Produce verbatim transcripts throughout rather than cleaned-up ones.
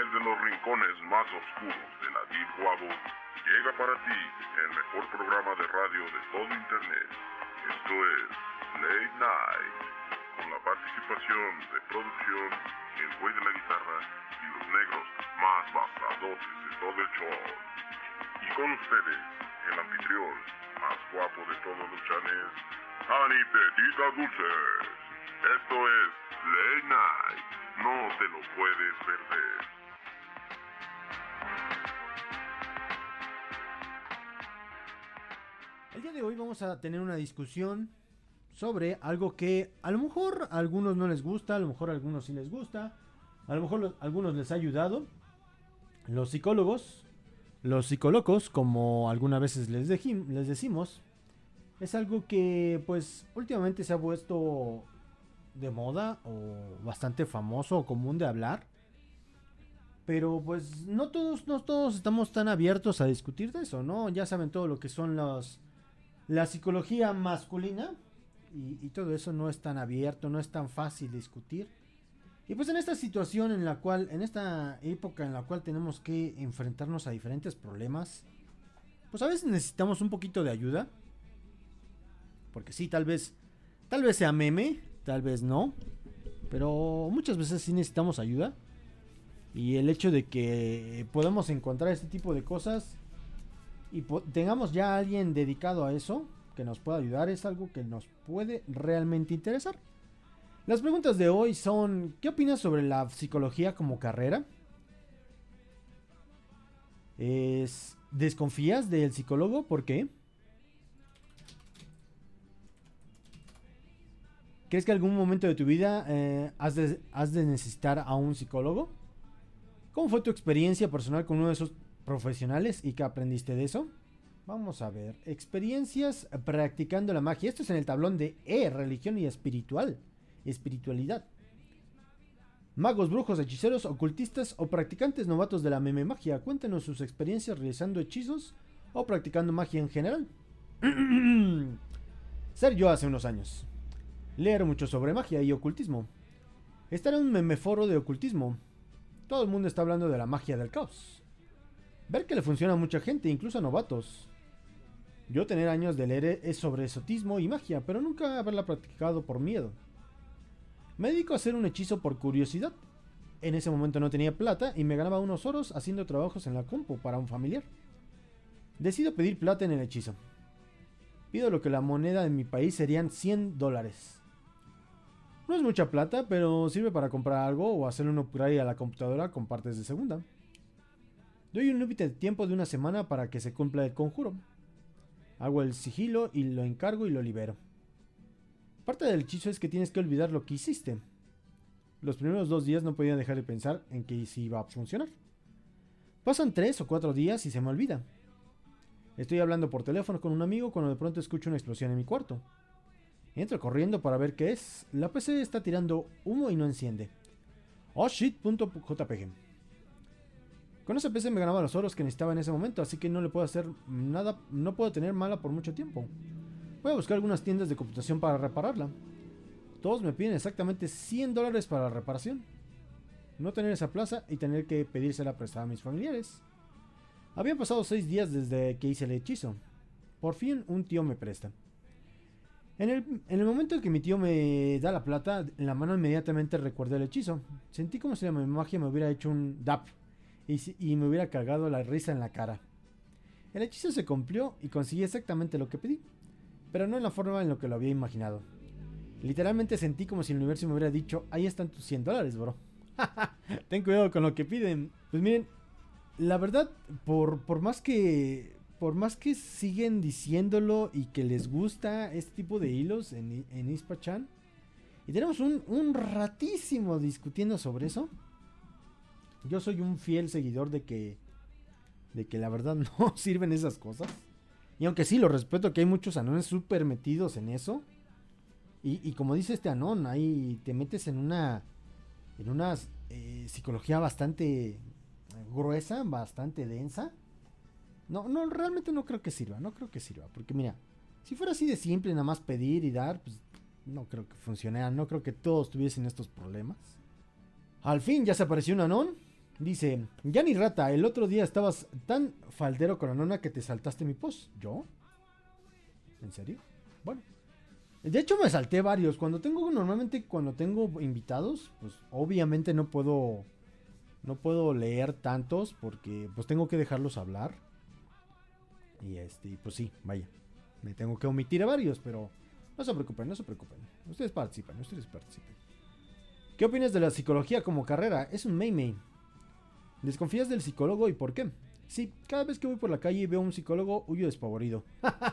Desde los rincones más oscuros de la Deep Web llega para ti el mejor programa de radio de todo Internet. Esto es Late Night, con la participación de producción, el güey de la guitarra y los negros más basadotes de todo el show. Y con ustedes, el anfitrión más guapo de todos los chanes, Ani Petita Dulces. Esto es Late Night, no te lo puedes perder. El día de hoy vamos a tener una discusión sobre algo que a lo mejor a algunos no les gusta, a lo mejor a algunos sí les gusta, a lo mejor a algunos les ha ayudado. Los psicólogos, los psicólogos, como algunas veces les, dejim- les decimos, es algo que pues últimamente se ha puesto de moda o bastante famoso o común de hablar. Pero pues no todos, no todos estamos tan abiertos a discutir de eso, ¿no? Ya saben todo lo que son los, la psicología masculina y, y todo eso no es tan abierto, no es tan fácil discutir. Y pues en esta situación en la cual, en esta época en la cual tenemos que enfrentarnos a diferentes problemas, pues a veces necesitamos un poquito de ayuda. Porque sí, tal vez, tal vez sea meme, tal vez no, pero muchas veces sí necesitamos ayuda. Y el hecho de que podamos encontrar este tipo de cosas y tengamos ya a alguien dedicado a eso que nos pueda ayudar es algo que nos puede realmente interesar. Las preguntas de hoy son: ¿qué opinas sobre la psicología como carrera? ¿Es, ¿Desconfías del psicólogo? ¿Por qué? ¿Crees que algún momento de tu vida eh, has, de, has de necesitar a un psicólogo? ¿Cómo fue tu experiencia personal con uno de esos profesionales y qué aprendiste de eso? Vamos a ver. Experiencias practicando la magia. Esto es en el tablón de E, religión y espiritual. Espiritualidad. Magos, brujos, hechiceros, ocultistas o practicantes novatos de la meme magia. Cuéntanos sus experiencias realizando hechizos o practicando magia en general. Ser yo hace unos años. Leer mucho sobre magia y ocultismo. Estar en un memeforo de ocultismo. Todo el mundo está hablando de la magia del caos. Ver que le funciona a mucha gente, incluso a novatos. Yo tener años de leer es sobre esotismo y magia, pero nunca haberla practicado por miedo. Me dedico a hacer un hechizo por curiosidad. En ese momento no tenía plata y me ganaba unos oros haciendo trabajos en la compu para un familiar. Decido pedir plata en el hechizo. Pido lo que la moneda en mi país serían cien dólares. No es mucha plata, pero sirve para comprar algo o hacerle un upgrade a la computadora con partes de segunda. Doy un límite de tiempo de una semana para que se cumpla el conjuro. Hago el sigilo y lo encargo y lo libero. Parte del hechizo es que tienes que olvidar lo que hiciste. Los primeros dos días no podía dejar de pensar en que si iba a funcionar. Pasan tres o cuatro días y se me olvida. Estoy hablando por teléfono con un amigo cuando de pronto escucho una explosión en mi cuarto. Entro corriendo para ver qué es. La P C está tirando humo y no enciende. Oh shit.jpg. Con esa P C me ganaba los oros que necesitaba en ese momento, así que no le puedo hacer nada, no puedo tener mala por mucho tiempo. Voy a buscar algunas tiendas de computación para repararla. Todos me piden exactamente cien dólares para la reparación. No tener esa plaza y tener que pedírsela prestada a mis familiares. Habían pasado seis días desde que hice el hechizo. Por fin un tío me presta. En el, en el momento en que mi tío me da la plata, en la mano inmediatamente recuerdo el hechizo. Sentí como si la magia me hubiera hecho un dap y, y me hubiera cagado la risa en la cara. El hechizo se cumplió y conseguí exactamente lo que pedí, pero no en la forma en la que lo había imaginado. Literalmente sentí como si el universo me hubiera dicho: ahí están tus cien dólares, bro. Ten cuidado con lo que piden. Pues miren, la verdad, por, por más que... Por más que siguen diciéndolo y que les gusta este tipo de hilos en, en Ispachan, y tenemos un, un ratísimo discutiendo sobre eso, yo soy un fiel seguidor de que, de que la verdad no sirven esas cosas. Y aunque sí lo respeto, que hay muchos anones súper metidos en eso, y, y como dice este anón, ahí te metes en una, en una eh, psicología bastante gruesa, bastante densa. No, no, realmente no creo que sirva, no creo que sirva, porque mira, si fuera así de simple, nada más pedir y dar, pues no creo que funcionara, no creo que todos tuviesen estos problemas. Al fin ya se apareció un anón, Dice, ya ni rata, el otro día estabas tan faldero con la nona que te saltaste mi post. ¿Yo? ¿En serio? Bueno. De hecho me salté varios. Cuando tengo, normalmente cuando tengo invitados, pues obviamente no puedo, no puedo leer tantos porque pues tengo que dejarlos hablar. Y este, pues sí, vaya. Me tengo que omitir a varios, pero no se preocupen, no se preocupen. Ustedes participan, ustedes participen. ¿Qué opinas de la psicología como carrera? Es un meme. ¿Desconfías del psicólogo y por qué? Sí, cada vez que voy por la calle y veo a un psicólogo, huyo despavorido.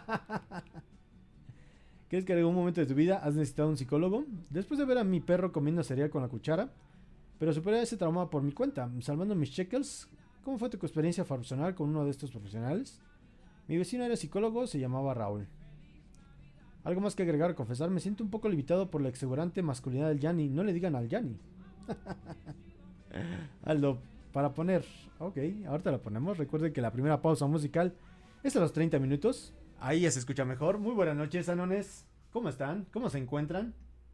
¿Crees que en algún momento de tu vida has necesitado un psicólogo? Después de ver a mi perro comiendo cereal con la cuchara, pero superé ese trauma por mi cuenta, salvando mis shekels. ¿Cómo fue tu experiencia personal con uno de estos profesionales? Mi vecino era psicólogo, se llamaba Raúl. Algo más que agregar o confesar, me siento un poco limitado por la exuberante masculinidad del Yanni. No le digan al Yanni. Aldo, para poner... Ok, ahorita la ponemos. Recuerden que la primera pausa musical es a los treinta minutos. Ahí ya se escucha mejor. Muy buenas noches, anones. ¿Cómo están? ¿Cómo se encuentran?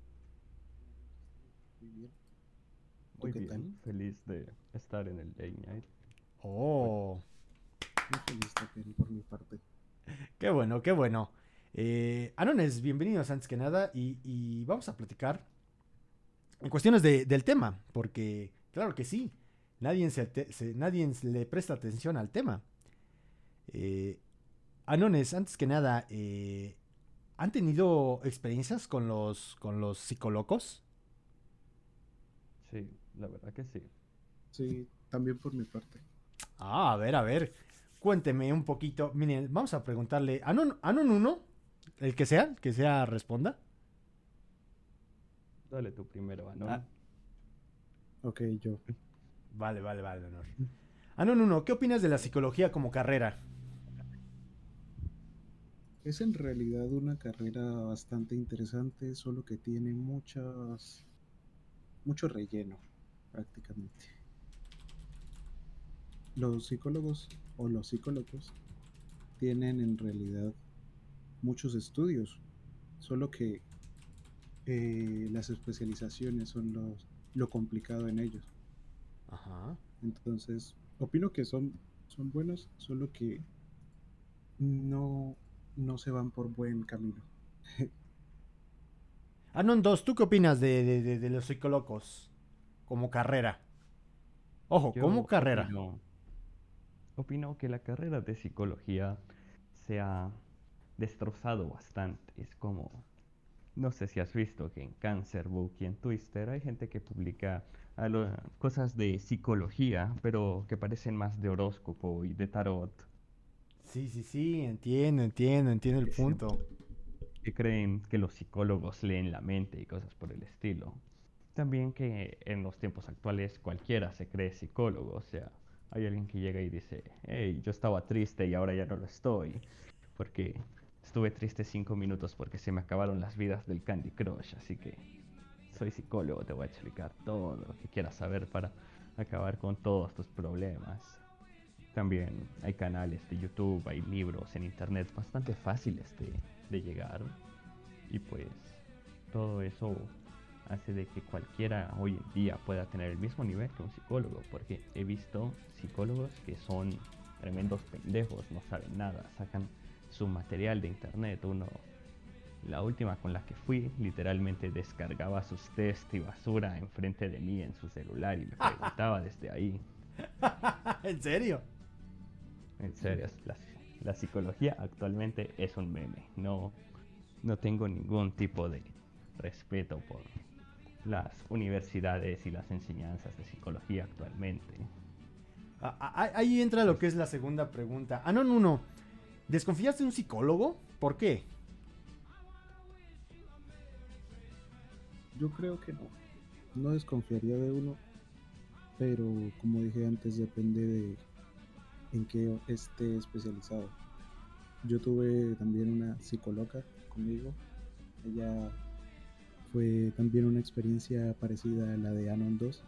Muy bien. Muy ¿Qué bien, tal? feliz de estar en el Late Night. Oh, Muy feliz también por mi parte. qué bueno, qué bueno. Eh, anones, bienvenidos antes que nada. Y, y vamos a platicar en cuestiones de, del tema. Porque, claro que sí, nadie, se, te- se- nadie le presta atención al tema. Eh, Anones, antes que nada, eh, ¿han tenido experiencias con los, con los psicólogos? Sí, la verdad que sí. Sí, también por mi parte. Ah, a ver, a ver. Cuénteme un poquito. Miren, vamos a preguntarle. Anon, Anon uno, el que sea, el que sea responda. Dale tú primero, Anon. Ah, Ok, yo. vale, vale, vale, honor. Anon uno, ¿qué opinas de la psicología como carrera? Es en realidad una carrera bastante interesante, solo que tiene muchas, mucho relleno, prácticamente. Los psicólogos o los psicólogos tienen en realidad muchos estudios, solo que eh, las especializaciones son los, lo complicado en ellos. Ajá. Entonces, opino que son, son buenos, solo que no, no se van por buen camino. Anon dos, ¿tú qué opinas de, de- de- de los psicólogos como carrera? Ojo, como Yo carrera. opino, opino que la carrera de psicología se ha destrozado bastante. Es como, no sé si has visto que en Cancer Book y en Twister hay gente que publica a lo- cosas de psicología, pero que parecen más de horóscopo y de tarot. Sí, sí, sí, entiendo, entiendo, entiendo el Que se- punto. que creen que los psicólogos leen la mente y cosas por el estilo. También que en los tiempos actuales cualquiera se cree psicólogo, o sea, hay alguien que llega y dice, hey, yo estaba triste y ahora ya no lo estoy, porque estuve triste cinco minutos porque se me acabaron las vidas del Candy Crush, así que soy psicólogo, te voy a explicar todo lo que quieras saber para acabar con todos tus problemas. También hay canales de YouTube, hay libros en internet bastante fáciles de, de llegar. Y pues todo eso hace de que cualquiera hoy en día pueda tener el mismo nivel que un psicólogo. Porque he visto psicólogos que son tremendos pendejos, no saben nada, sacan su material de internet. Uno, la última con la que fui, literalmente descargaba sus test y basura enfrente de mí en su celular y me preguntaba desde ahí. ¿En serio? En serio, la, la psicología actualmente es un meme. No, no tengo ningún tipo de respeto por las universidades y las enseñanzas de psicología actualmente. Ah, ah, ahí entra lo que es la segunda pregunta. Anon uno, ¿desconfías de un psicólogo? ¿Por qué? Yo creo que no. No desconfiaría de uno, pero como dije antes, depende de en qué esté especializado. Yo tuve también una psicóloga conmigo. Ella fue también una experiencia parecida a la de Anon dos.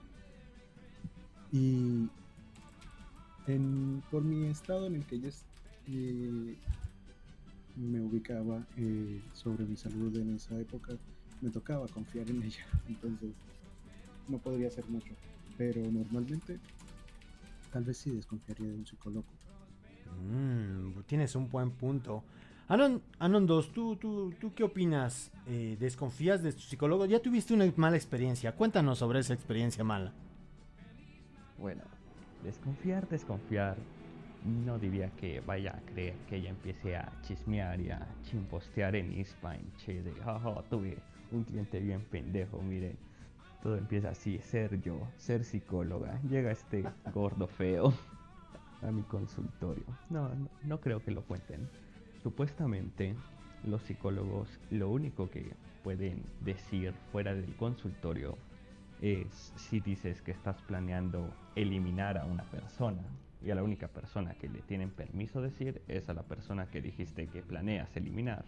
Y en, por mi estado en el que yo eh, me ubicaba eh, sobre mi salud en esa época, me tocaba confiar en ella. Entonces no podría hacer mucho. Pero normalmente tal vez sí desconfiaría de un psicólogo. Mm, tienes un buen punto. Anon, Anon dos, ¿tú, tú, ¿tú qué opinas? Eh, ¿Desconfías de tu psicólogo? Ya tuviste una mala experiencia. Cuéntanos sobre esa experiencia mala. Bueno, desconfiar, desconfiar. No diría que vaya a creer que ella empiece a chismear y a chimpostear en Ispain, che, de jaja, tuve un cliente bien pendejo, mire. Todo empieza así, ser yo, ser psicóloga. Llega este gordo feo a mi consultorio. No, no, no creo que lo cuenten. Supuestamente, los psicólogos lo único que pueden decir fuera del consultorio es si dices que estás planeando eliminar a una persona. Y a la única persona que le tienen permiso decir es a la persona que dijiste que planeas eliminar.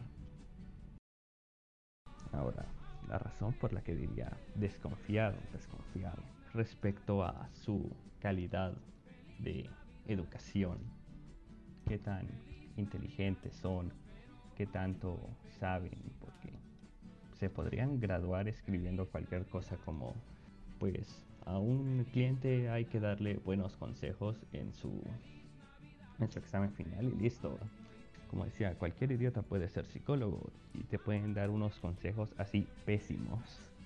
Ahora, la razón por la que diría desconfiar o desconfiar respecto a su calidad de educación, qué tan inteligentes son, qué tanto saben, porque se podrían graduar escribiendo cualquier cosa como, pues, a un cliente hay que darle buenos consejos en su, en su examen final y listo. Como decía, cualquier idiota puede ser psicólogo y te pueden dar unos consejos así pésimos.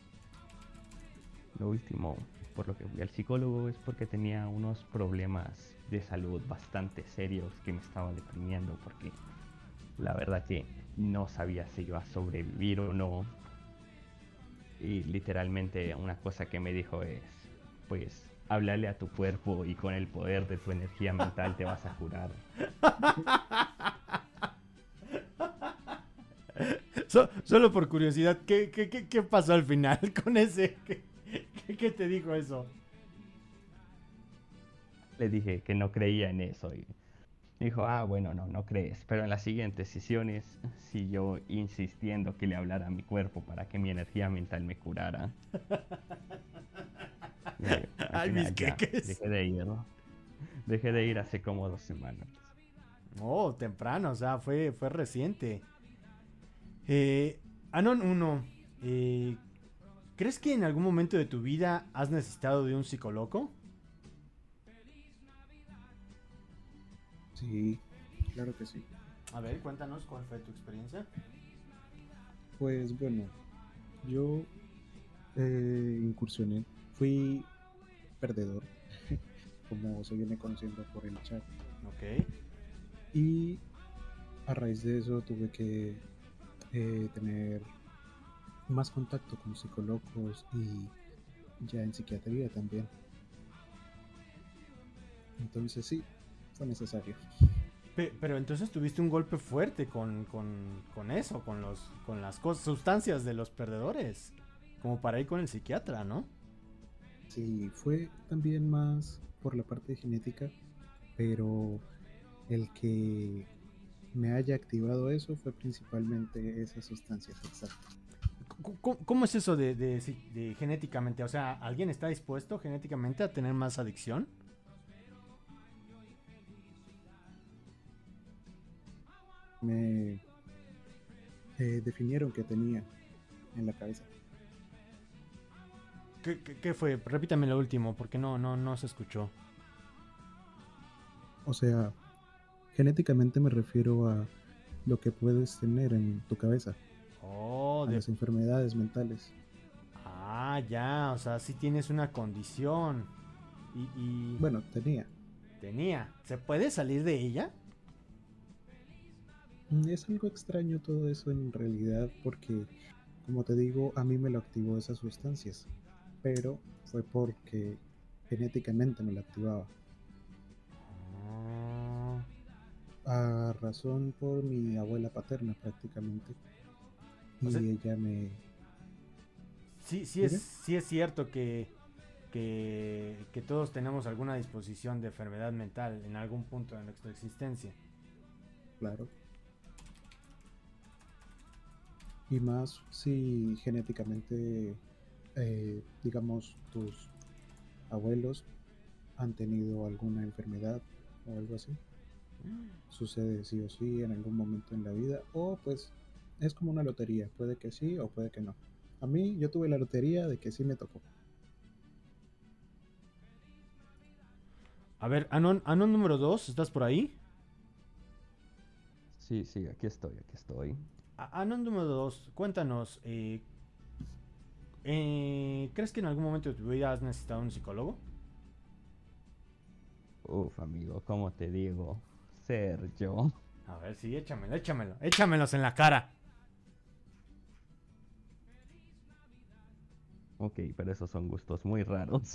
Lo último, por lo que fui al psicólogo, es porque tenía unos problemas de salud bastante serios que me estaba deprimiendo, porque la verdad que no sabía si iba a sobrevivir o no. Y literalmente una cosa que me dijo es, pues, háblale a tu cuerpo y con el poder de tu energía mental te vas a curar. So, solo por curiosidad, ¿qué, qué, qué, qué pasó al final con ese? ¿Qué, qué, qué te dijo eso? Le dije que no creía en eso y dijo, ah, bueno, no, no crees. Pero en las siguientes sesiones siguió insistiendo que le hablara a mi cuerpo para que mi energía mental me curara. Y al Ay, final mis ya, queques. dejé de ir, ¿no? Dejé de ir hace como dos semanas. Oh, temprano, o sea, fue, fue reciente. Eh, Anon uno, eh, ¿crees que en algún momento de tu vida has necesitado de un psicólogo? Sí, claro que sí. A ver, cuéntanos cuál fue tu experiencia. Pues bueno, yo eh, incursioné, fui perdedor, como se viene conociendo por el chat. Ok. Y a raíz de eso tuve que eh, tener más contacto con psicólogos y ya en psiquiatría también. Entonces sí, fue necesario. Pe- pero entonces tuviste un golpe fuerte con, con, con eso, con, los, con las cosas, sustancias de los perdedores. Como para ir con el psiquiatra, ¿no? Sí, fue también más por la parte genética, pero el que me haya activado eso fue principalmente esas sustancias, exacto. C- ¿Cómo, cómo es eso de, de, si- de genéticamente? O sea, ¿alguien está dispuesto genéticamente a tener más adicción? Me eh, definieron que tenía en la cabeza. ¿Qué, qué, qué fue? Repítame lo último, porque no, no, no se escuchó. O sea, genéticamente me refiero a lo que puedes tener en tu cabeza, Oh, a de... las enfermedades mentales. Ah, ya, o sea, sí tienes una condición. Y, y Bueno, tenía. tenía. ¿Se puede salir de ella? Mm, Es algo extraño todo eso en realidad porque, como te digo, a mí me lo activó esas sustancias, pero fue porque genéticamente me lo activaba. Ah, A razón por mi abuela paterna prácticamente. o sea, Y ella me... sí, sí es, ¿Dime? sí es cierto que, que, que todos tenemos alguna disposición de enfermedad mental en algún punto de nuestra existencia. Claro. Y más si genéticamente, eh, digamos, tus abuelos han tenido alguna enfermedad o algo así. Sucede sí o sí en algún momento en la vida. O pues es como una lotería. Puede que sí o puede que no. A mí yo tuve la lotería de que sí me tocó. A ver, Anon, Anon número dos, ¿estás por ahí? Sí, sí, aquí estoy, aquí estoy. A- Anon número dos, cuéntanos, eh, eh, ¿crees que en algún momento de tu vida has necesitado un psicólogo? Uf, amigo, ¿cómo te digo? Ser yo. A ver, sí, échamelo, échamelo, échamelos en la cara. Ok, pero esos son gustos muy raros.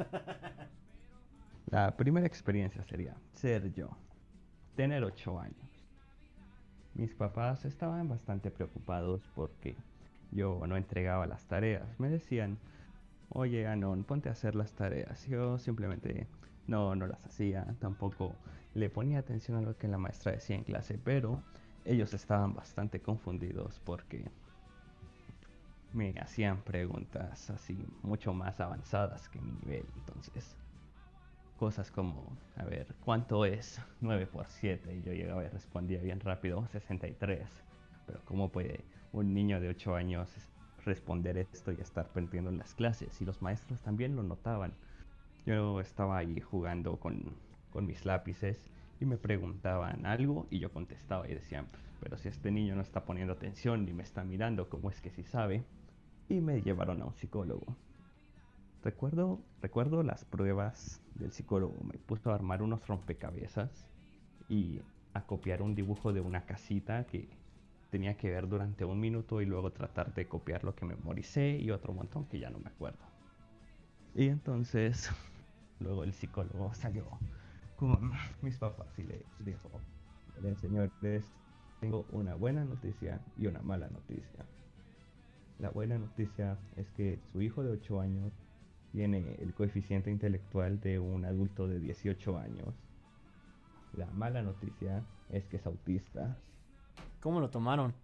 La primera experiencia sería ser yo, tener ocho años. Mis papás estaban bastante preocupados porque yo no entregaba las tareas. Me decían, oye, Anon, ponte a hacer las tareas. Yo simplemente no, no las hacía. Tampoco le ponía atención a lo que la maestra decía en clase, pero ellos estaban bastante confundidos porque me hacían preguntas así mucho más avanzadas que mi nivel. Entonces, cosas como, a ver, ¿cuánto es nueve por siete? Y yo llegaba y respondía bien rápido, sesenta y tres. Pero ¿cómo puede un niño de ocho años responder esto y estar perdiendo en las clases? Y los maestros también lo notaban. Yo estaba ahí jugando con, con mis lápices y me preguntaban algo y yo contestaba y decían, pero si este niño no está poniendo atención ni me está mirando, ¿cómo es que sí sabe? Y me llevaron a un psicólogo. Recuerdo, recuerdo las pruebas del psicólogo. Me puso a armar unos rompecabezas y a copiar un dibujo de una casita que tenía que ver durante un minuto y luego tratar de copiar lo que memoricé y otro montón que ya no me acuerdo. Y entonces, luego el psicólogo salió con mis papás y le dijo, miren señores, tengo una buena noticia y una mala noticia. La buena noticia es que su hijo de ocho años tiene el coeficiente intelectual de un adulto de dieciocho años. La mala noticia es que es autista. ¿Cómo lo tomaron?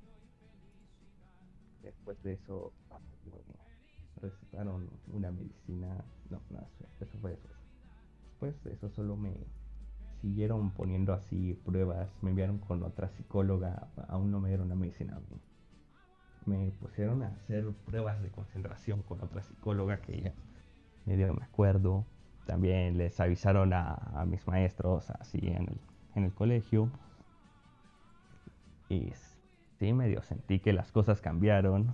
Después de eso, me recetaron una medicina. No, no, eso fue eso. Después de eso solo me siguieron poniendo así pruebas. Me enviaron con otra psicóloga. Aún no me dieron una medicina a mí. Me pusieron a hacer pruebas de concentración con otra psicóloga que ella medio me acuerdo. También les avisaron a, a mis maestros así en el, en el colegio. Y sí, medio sentí que las cosas cambiaron.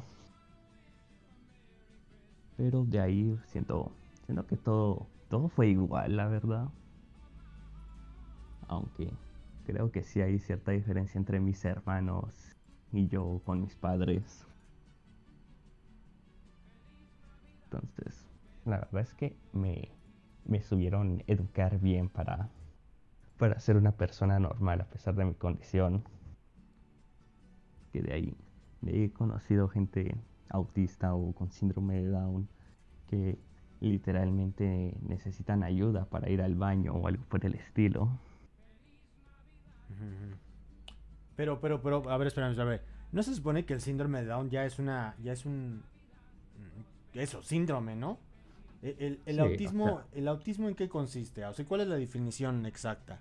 Pero de ahí siento, siento que todo, todo fue igual, la verdad. Aunque creo que sí hay cierta diferencia entre mis hermanos y yo con mis padres. Entonces, la verdad es que me, me subieron educar bien para, para ser una persona normal a pesar de mi condición. Que de ahí, de ahí he conocido gente autista o con síndrome de Down que literalmente necesitan ayuda para ir al baño o algo por el estilo. Ujú. Pero, pero, pero, a ver, espérame, a ver. ¿No se supone que el síndrome de Down ya es una, ya es un, mm, eso, síndrome, ¿no? El, el- el Sí, o autismo, sea, ¿el autismo en qué consiste? O sea, ¿cuál es la definición exacta?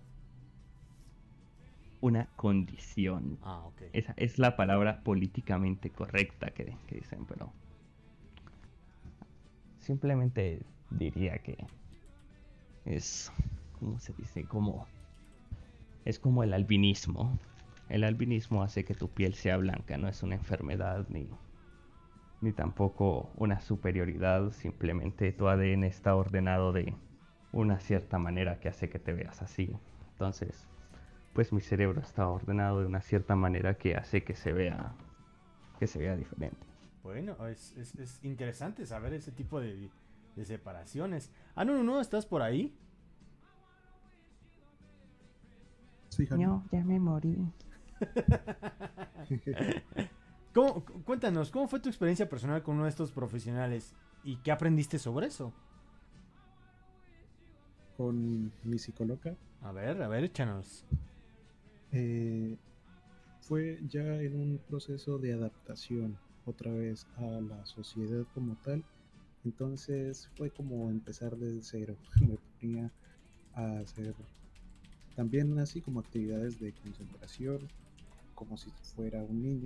una condición. Ah, ok. Esa es la palabra políticamente correcta que, que dicen, pero simplemente diría que es, ¿cómo se dice? Como, es como el albinismo. El albinismo hace que tu piel sea blanca, no es una enfermedad ni, ni tampoco una superioridad, simplemente tu A D N está ordenado de una cierta manera que hace que te veas así. Entonces, pues mi cerebro está ordenado de una cierta manera que hace que se vea, que se vea diferente. Bueno, es, es, es interesante saber ese tipo de, de separaciones. Ah, no, no, no, ¿estás por ahí? Sí, Jano. No, ya me morí. ¿Cómo- cu- cuéntanos, ¿cómo fue tu experiencia personal con uno de estos profesionales? ¿Y qué aprendiste sobre eso? Con mi psicóloga A ver, a ver, échanos. eh, fue ya en un proceso de adaptación otra vez a la sociedad como tal. Entonces fue como empezar desde cero. Me ponía a hacer también así como actividades de concentración, como si fuera un niño.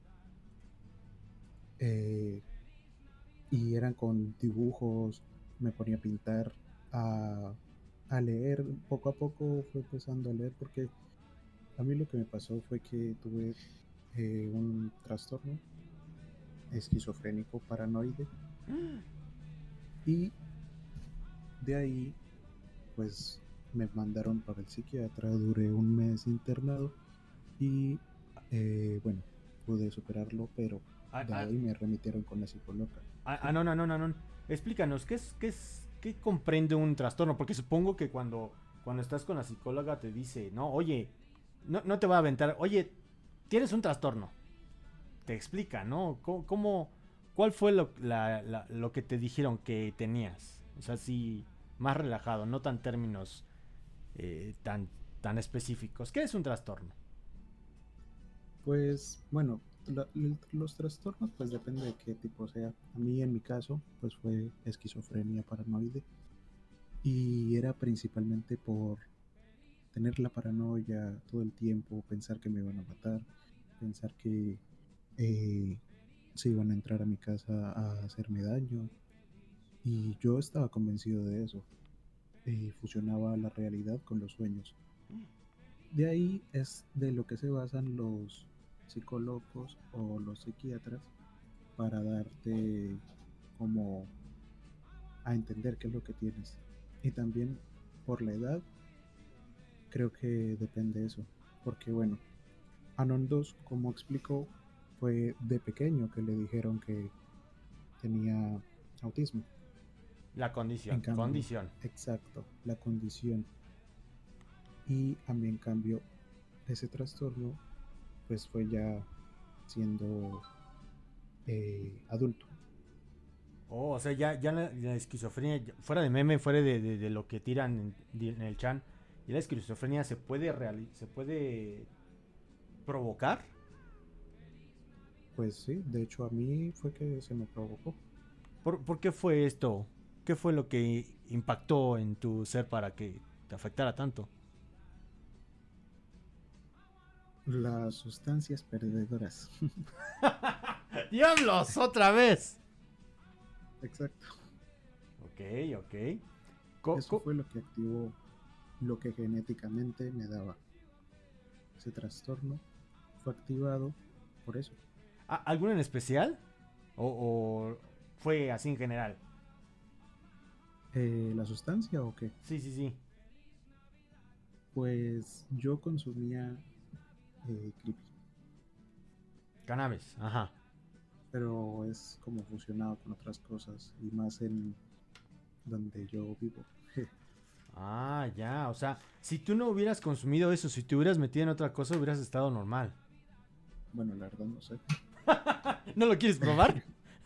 eh, y eran con dibujos, me ponía a pintar, a a leer, poco a poco fue empezando a leer porque a mí lo que me pasó fue que tuve eh, un trastorno esquizofrénico paranoide y de ahí pues me mandaron para el psiquiatra, duré un mes internado y eh, bueno, pude superarlo, pero Ah, de ah, ahí me remitieron con la psicóloga. ah, Sí, ah, no, no, no, no, no. Explícanos, ¿qué es, qué es, qué comprende un trastorno? Porque supongo que cuando, cuando estás con la psicóloga te dice, no, oye, no, no te voy a aventar, oye, tienes un trastorno. Te explica, ¿no? ¿Cómo, cómo- cuál fue lo, la- la- lo que te dijeron que tenías? O sea, sí, más relajado, no tan términos eh, tan, tan específicos. ¿Qué es un trastorno? pues bueno, la- l- los trastornos pues depende de qué tipo sea. A mí en mi caso pues fue esquizofrenia paranoide y era principalmente por tener la paranoia todo el tiempo, pensar que me iban a matar, pensar que eh, se iban a entrar a mi casa a hacerme daño. Y yo estaba convencido de eso. Y fusionaba la realidad con los sueños. De ahí es de lo que se basan los psicólogos o los psiquiatras para darte como a entender qué es lo que tienes. Y también por la edad, creo que depende eso. Porque bueno, Anon dos, como explicó, fue de pequeño que le dijeron que tenía autismo. La En condición, cambio, condición. exacto, la condición. Y a mí, en cambio, ese trastorno, pues fue ya siendo eh, adulto. Oh, o sea, ya, ya la, la esquizofrenia, ya- fuera de meme, fuera de, de- de lo que tiran en, en el chan, ¿y la esquizofrenia se puede, reali- se puede provocar? Pues sí, de hecho a mí fue que se me provocó. ¿Por, por qué fue esto? ¿Qué fue lo que impactó en tu ser para que te afectara tanto? Las sustancias perdedoras. ¡Diablos! ¡Otra vez! Exacto. Ok, ok. Co- Eso co- fue lo que activó lo que genéticamente me daba. Ese trastorno fue activado por eso. ¿a- ¿Alguno en especial? ¿O, o fue así en general? Eh, ¿La sustancia o qué? Sí, sí, sí. Pues yo consumía eh, creepy, Cannabis, ajá. pero es como fusionado con otras cosas y más en donde yo vivo. Ah, ya, o sea, si tú no hubieras consumido eso, si te hubieras metido en otra cosa, hubieras estado normal. Bueno, la verdad no sé. ¿No lo quieres probar?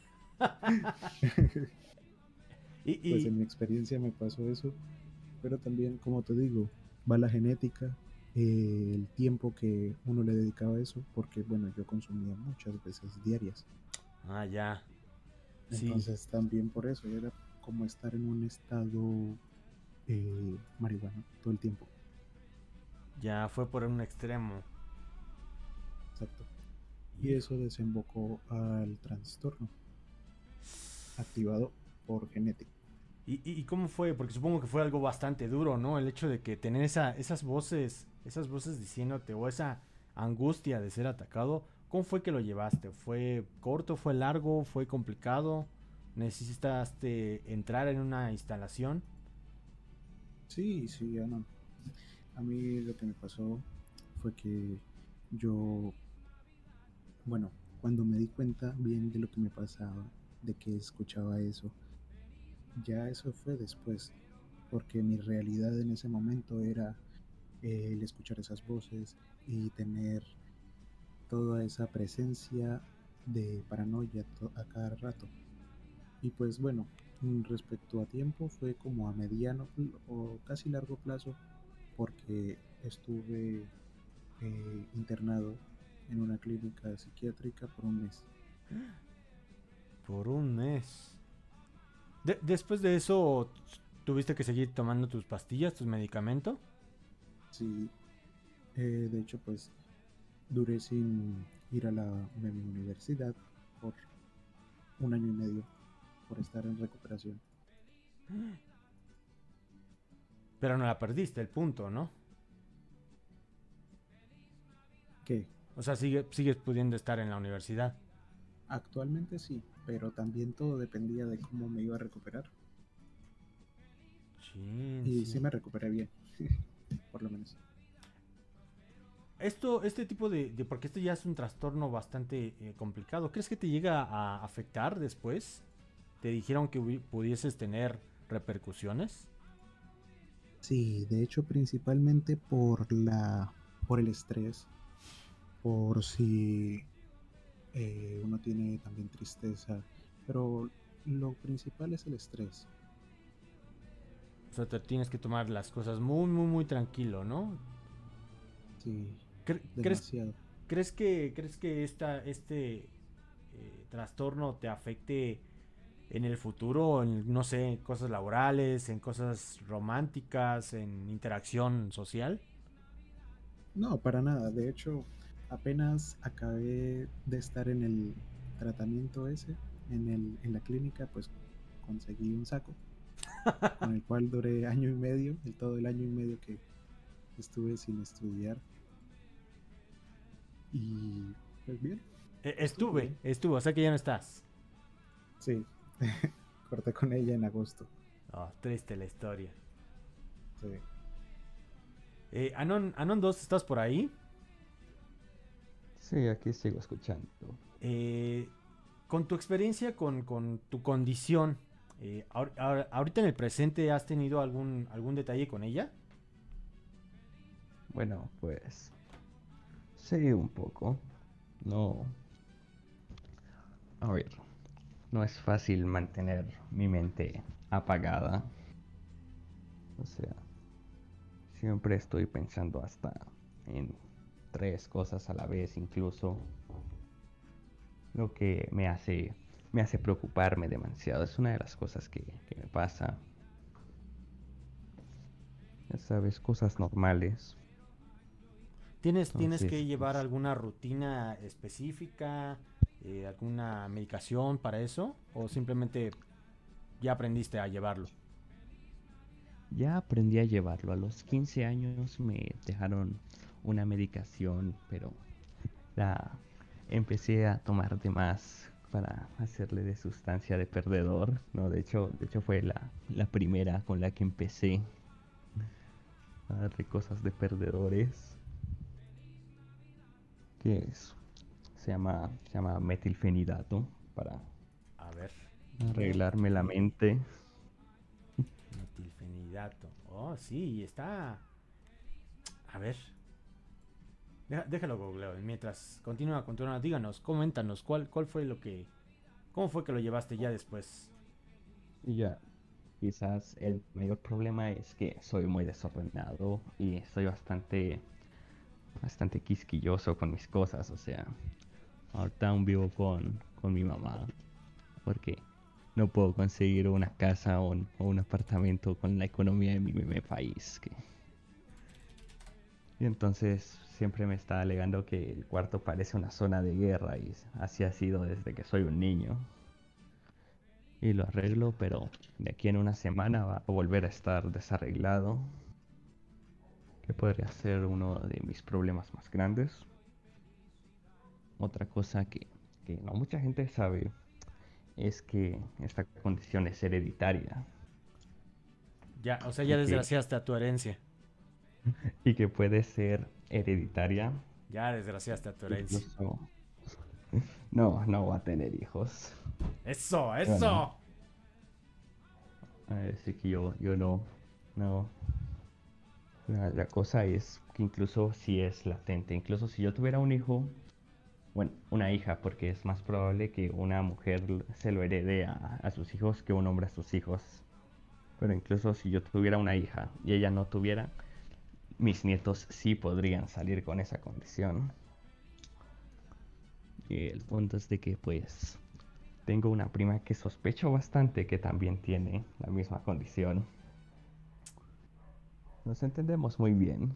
Y, Pues y en mi experiencia me pasó eso, pero también, como te digo, va la genética, eh, el tiempo que uno le dedicaba a eso, porque bueno, yo consumía muchas veces diarias. Ah, ya. Sí, Entonces también por eso era como estar en un estado eh, marihuana todo el tiempo. ya fue por un extremo. Exacto. Y Hijo. eso desembocó al trastorno activado por genética. ¿Y, y, y cómo fue? Porque supongo que fue algo bastante duro, ¿no? El hecho de que tener esa, esas voces, esas voces diciéndote, o esa angustia de ser atacado, ¿cómo fue que lo llevaste? ¿Fue corto, fue largo, fue complicado? ¿Necesitaste entrar en una instalación? Sí, sí, Ana. A mí lo que me pasó fue que yo, bueno, cuando me di cuenta bien de lo que me pasaba, de que escuchaba eso, ya eso fue después, porque mi realidad en ese momento era eh, el escuchar esas voces y tener toda esa presencia de paranoia to- a cada rato. Y pues bueno, mm, respecto a tiempo fue como a mediano pl- o casi largo plazo, porque estuve eh, internado en una clínica psiquiátrica por un mes. Por un mes. De- después de eso, ¿tuviste que seguir tomando tus pastillas, tus medicamentos? Sí, eh, de hecho pues duré sin ir a la a mi universidad por un año y medio por estar en recuperación. Pero no la perdiste, el punto, ¿no? ¿Qué? O sea, sigue, sigues pudiendo estar en la universidad. Actualmente sí, pero también todo dependía de cómo me iba a recuperar. Chin, Y sí. sí me recuperé bien, por lo menos. Esto, este tipo de, de- porque esto ya es un trastorno bastante eh, complicado. ¿Crees que te llega a afectar después? ¿Te dijeron que hubi- pudieses tener repercusiones? Sí, de hecho principalmente por la, por el estrés, por si eh, uno tiene también tristeza, pero lo principal es el estrés. O sea, te tienes que tomar las cosas muy, muy, muy tranquilo, ¿no? Sí, Cre- ¿Crees, demasiado. crees que, crees que esta, este eh, trastorno te afecte en el futuro, en, no sé, en cosas laborales, en cosas románticas, en interacción social? No, para nada. De hecho, apenas acabé de estar en el tratamiento ese, en el, en la clínica, pues conseguí un saco con el cual duré año y medio, el todo el año y medio que estuve sin estudiar. Y pues bien, Eh, estuvo estuve, bien. estuve, o sea que ya no estás. Sí, corté con ella en agosto. Oh, triste la historia. Sí. Eh, Anon, Anon dos, ¿estás por ahí? Sí, aquí sigo escuchando. Eh, con tu experiencia, con, con tu condición, eh, ahor- ahor- ahorita en el presente, ¿has tenido algún, algún detalle con ella? Bueno, pues sí, un poco. No, a ver, no es fácil mantener mi mente apagada. O sea, siempre estoy pensando hasta en tres cosas a la vez, incluso, lo que me hace me hace preocuparme demasiado. Es una de las cosas que, que me pasa. Ya sabes, cosas normales. ¿Tienes, tienes que Entonces, llevar pues, alguna rutina específica, eh, alguna medicación para eso? ¿O simplemente ya aprendiste a llevarlo? ya aprendí a llevarlo. A los quince años me dejaron una medicación, pero la empecé a tomar de más para hacerle de sustancia de perdedor. No, de hecho, de hecho fue la, la primera con la que empecé a darle cosas de perdedores. Que es? Se llama, se llama metilfenidato para A ver. arreglarme la mente. Metilfenidato. Oh, sí, está. A ver. Deja- déjalo googleo. Mientras continúa, continúa. Díganos, coméntanos, ¿cuál, cuál fue lo que. ¿Cómo fue que lo llevaste ya después? Y ya, quizás el mayor problema es que soy muy desordenado y soy bastante, bastante quisquilloso con mis cosas. O sea, ahorita aún vivo con, con mi mamá porque no puedo conseguir una casa o un, o un apartamento con la economía de mi, mi país. Que... Y entonces siempre me está alegando que el cuarto parece una zona de guerra y así ha sido desde que soy un niño. Y lo arreglo, pero de aquí en una semana va a volver a estar desarreglado, que podría ser uno de mis problemas más grandes. Otra cosa que, que no mucha gente sabe es que esta condición es hereditaria Ya, o sea, ya y que, desgraciaste a tu herencia. y que puede ser hereditaria. Ya desgraciaste a tu herencia. Incluso no, no va a tener hijos. ¡Eso, Bueno, eso! así que yo, yo no, no. La, la cosa es que incluso si es latente, incluso si yo tuviera un hijo, bueno, una hija, porque es más probable que una mujer l- se lo herede a, a sus hijos que un hombre a sus hijos. Pero incluso si yo tuviera una hija y ella no tuviera, mis nietos sí podrían salir con esa condición. Y el punto es de que pues tengo una prima que sospecho bastante que también tiene la misma condición. Nos entendemos muy bien.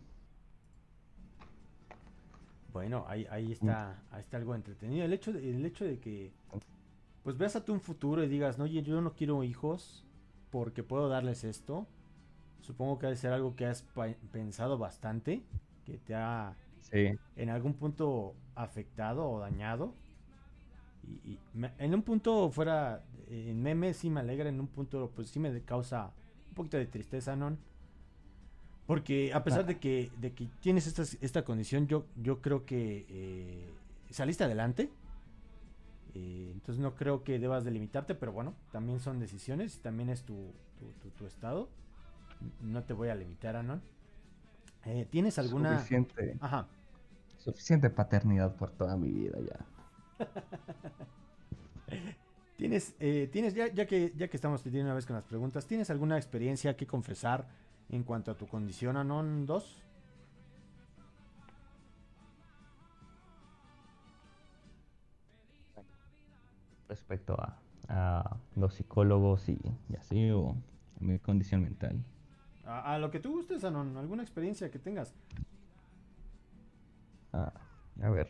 Bueno, ahí, ahí Mm, está, ahí está algo entretenido. El hecho de, el hecho de que pues veas a tu un futuro y digas, no, oye, yo no quiero hijos porque puedo darles esto. Supongo que debe ser algo que has pa- pensado bastante, que te ha Sí, en algún punto afectado o dañado. Y, y me- en un punto fuera, en memes sí me alegra, en un punto pues sí me causa un poquito de tristeza, ¿no? Porque a pesar de ah, que, de que tienes esta, esta condición, yo, yo creo que eh, saliste adelante. Eh, entonces no creo que debas de limitarte, pero bueno, también son decisiones, también es tu, tu, tu- tu estado. No te voy a limitar, Anon. Eh, ¿Tienes alguna... suficiente, Ajá. suficiente paternidad por toda mi vida ya. ¿Tienes, eh, tienes ya, ya, que, ya que estamos de una vez con las preguntas, ¿tienes alguna experiencia que confesar en cuanto a tu condición, Anon dos? Respecto a, a los psicólogos y, y así, o mi condición mental. A, a lo que tú gustes, Anon, alguna experiencia que tengas. Ah, a ver,